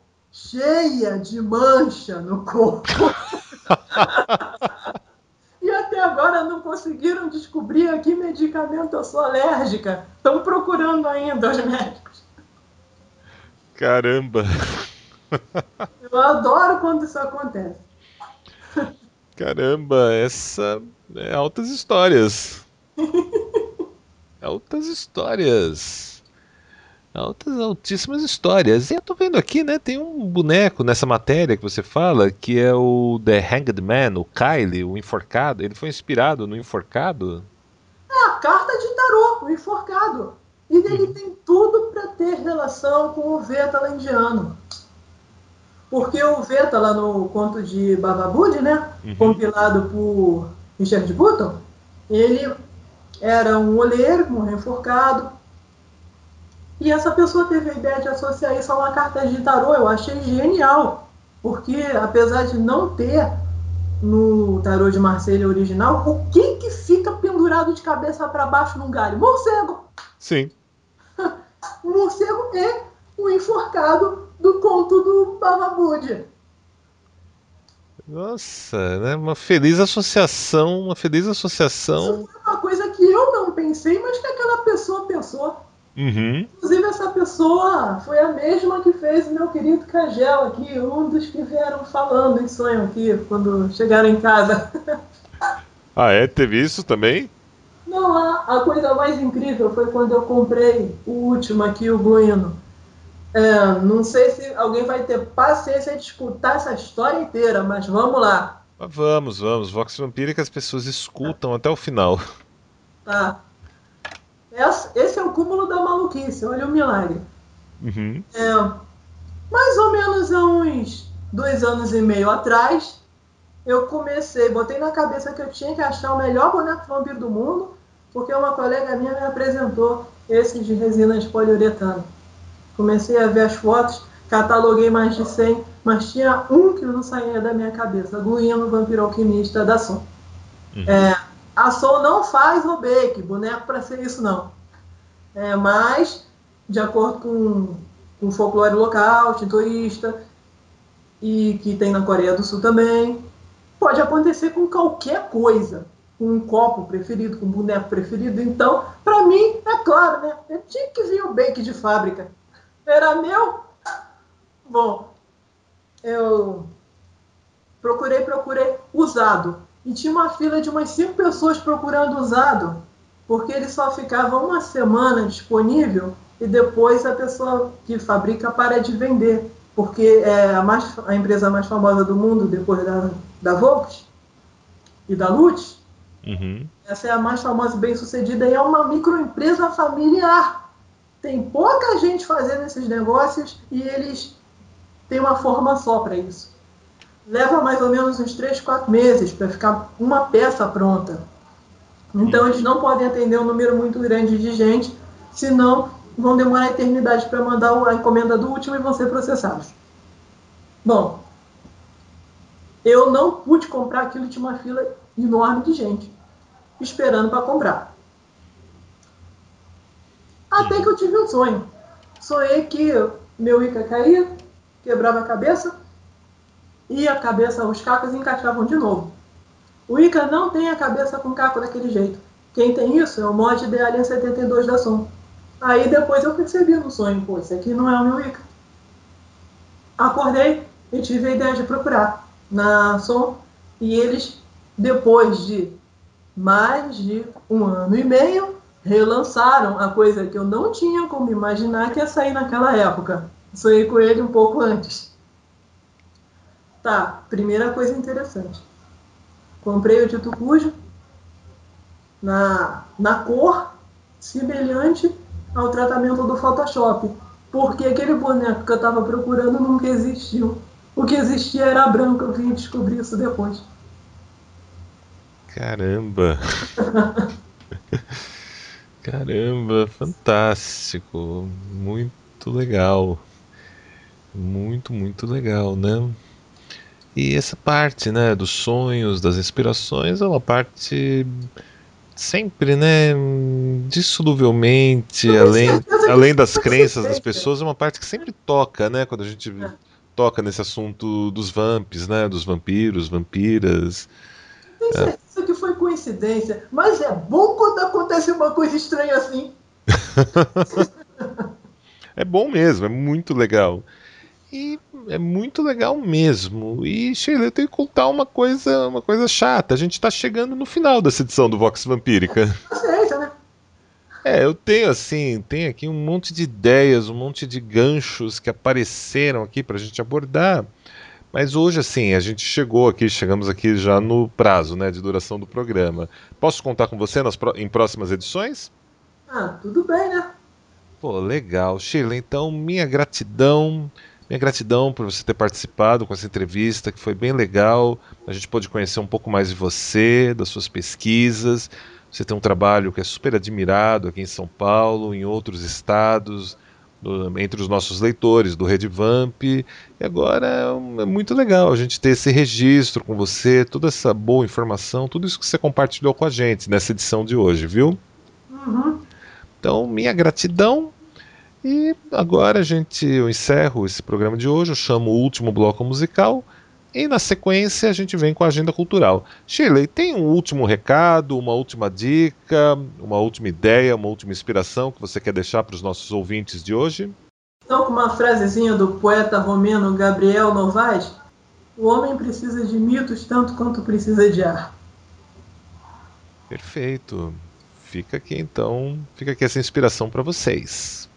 cheia de mancha no corpo. E até agora agora não conseguiram descobrir a que medicamento eu sou alérgica. Estão procurando ainda os médicos. Caramba! Eu adoro quando isso acontece. Caramba, essa é altas histórias. Altas histórias. Altas, altíssimas histórias. E eu tô vendo aqui, né? Tem um boneco nessa matéria que você fala, que é o The Hanged Man, o Kyle, o enforcado. Ele foi inspirado no enforcado? É a carta de tarô, o enforcado. E ele Uhum. tem tudo para ter relação com o Vetala indiano. Porque o Vetala, no conto de Baba Budi, né? Uhum. Compilado por Richard Button, ele era um oleiro, um enforcado. E essa pessoa teve a ideia de associar isso a uma carta de tarô. Eu achei genial. Porque, apesar de não ter no tarô de Marselha original, o que fica pendurado de cabeça para baixo num galho? Morcego! Sim. O morcego é o enforcado do conto do Baba-Budi. Nossa, né? Uma feliz associação, uma feliz Isso associação. foi uma coisa que eu não pensei, mas que aquela pessoa pensou. Uhum. Inclusive, essa pessoa foi a mesma que fez o meu querido Cagel aqui, um dos que vieram falando em sonho aqui, quando chegaram em casa. Ah, é? Teve isso também? Não, a coisa mais incrível foi quando eu comprei o último aqui, o Gluino. Não sei se alguém vai ter paciência de escutar essa história inteira, mas vamos lá. Mas vamos, vamos. Vox Vampírica as pessoas escutam até o final. Tá? Esse é o cúmulo da maluquice, olha o milagre. Uhum. É, mais ou menos há uns 2 anos e meio atrás, eu comecei, botei na cabeça que eu tinha que achar o melhor boneco vampiro do mundo, porque uma colega minha me apresentou esse de resina de poliuretano. Comecei a ver as fotos, cataloguei mais de 100, mas tinha um que não saía da minha cabeça, Gluino, Vampiro Alquimista da Som. Uhum. A Som não faz o Bake, boneco para ser isso não. Mas, de acordo com o folclore local, tintoísta, e que tem na Coreia do Sul também, pode acontecer com qualquer coisa. Com um copo preferido, com um boneco preferido. Então, para mim, é claro, né? Eu tinha que vir o Bake de fábrica. Era meu? Bom, eu procurei usado. E tinha uma fila de umas 5 pessoas procurando usado, porque ele só ficava uma semana disponível e depois a pessoa que fabrica para de vender. Porque é a empresa mais famosa do mundo, depois da Volks e da Lutz, Uhum. essa é a mais famosa e bem sucedida e é uma microempresa familiar. Tem pouca gente fazendo esses negócios e eles têm uma forma só para isso. Leva mais ou menos uns 3, 4 meses para ficar uma peça pronta. Então eles não podem atender um número muito grande de gente, senão vão demorar a eternidade para mandar a encomenda do último e vão ser processados. Bom, eu não pude comprar aquilo, tinha uma fila enorme de gente esperando para comprar. Até que Uhum. eu tive um sonho. Sonhei que meu Ica caía, quebrava a cabeça, e a cabeça, os cacos encaixavam de novo. O Ica não tem a cabeça com caco daquele jeito. Quem tem isso é o mod de Alien 72 da Som. Aí depois eu percebi no sonho, pô, isso aqui não é o meu Ica. Acordei e tive a ideia de procurar na Som e eles, depois de mais de 1 ano e meio, relançaram a coisa que eu não tinha como imaginar que ia sair naquela época. Sonhei com ele um pouco antes. Tá, primeira coisa interessante. Comprei o dito cujo na cor semelhante ao tratamento do Photoshop. Porque aquele boneco que eu estava procurando nunca existiu. O que existia era branco, eu vim descobrir isso depois. Caramba. Caramba, fantástico. Muito legal. Muito, muito legal, né? E essa parte, né, dos sonhos, das inspirações, é uma parte sempre, né, dissoluvelmente, Eu tenho certeza que além isso das não se crenças das feita. pessoas, é uma parte que sempre toca, né, quando a gente toca nesse assunto dos vamps, né, dos vampiros, vampiras. Tenho certeza que foi coincidência, mas é bom quando acontece uma coisa estranha assim. É bom mesmo, é muito legal. E é muito legal mesmo. E, Sheila, eu tenho que contar uma coisa chata. A gente está chegando no final dessa edição do Vox Vampírica. Paciência, né? Eu tenho assim, tem aqui um monte de ideias, um monte de ganchos que apareceram aqui para a gente abordar. Mas hoje, assim, a gente chegamos aqui já no prazo, né, de duração do programa. Posso contar com você em próximas edições? Ah, tudo bem, né? Pô, legal. Sheila, então minha gratidão por você ter participado com essa entrevista, que foi bem legal. A gente pôde conhecer um pouco mais de você, das suas pesquisas. Você tem um trabalho que é super admirado aqui em São Paulo, em outros estados, entre os nossos leitores do Rede Vamp. E agora é muito legal a gente ter esse registro com você, toda essa boa informação, tudo isso que você compartilhou com a gente nessa edição de hoje, viu? Uhum. Então, minha gratidão. E agora eu encerro esse programa de hoje, eu chamo o último bloco musical e na sequência a gente vem com a agenda cultural. Shirley, tem um último recado, uma última dica, uma última ideia, uma última inspiração que você quer deixar para os nossos ouvintes de hoje? Então, com uma frasezinha do poeta romeno Gabriel Novaes, o homem precisa de mitos tanto quanto precisa de ar. Perfeito. Fica aqui então, fica aqui essa inspiração para vocês.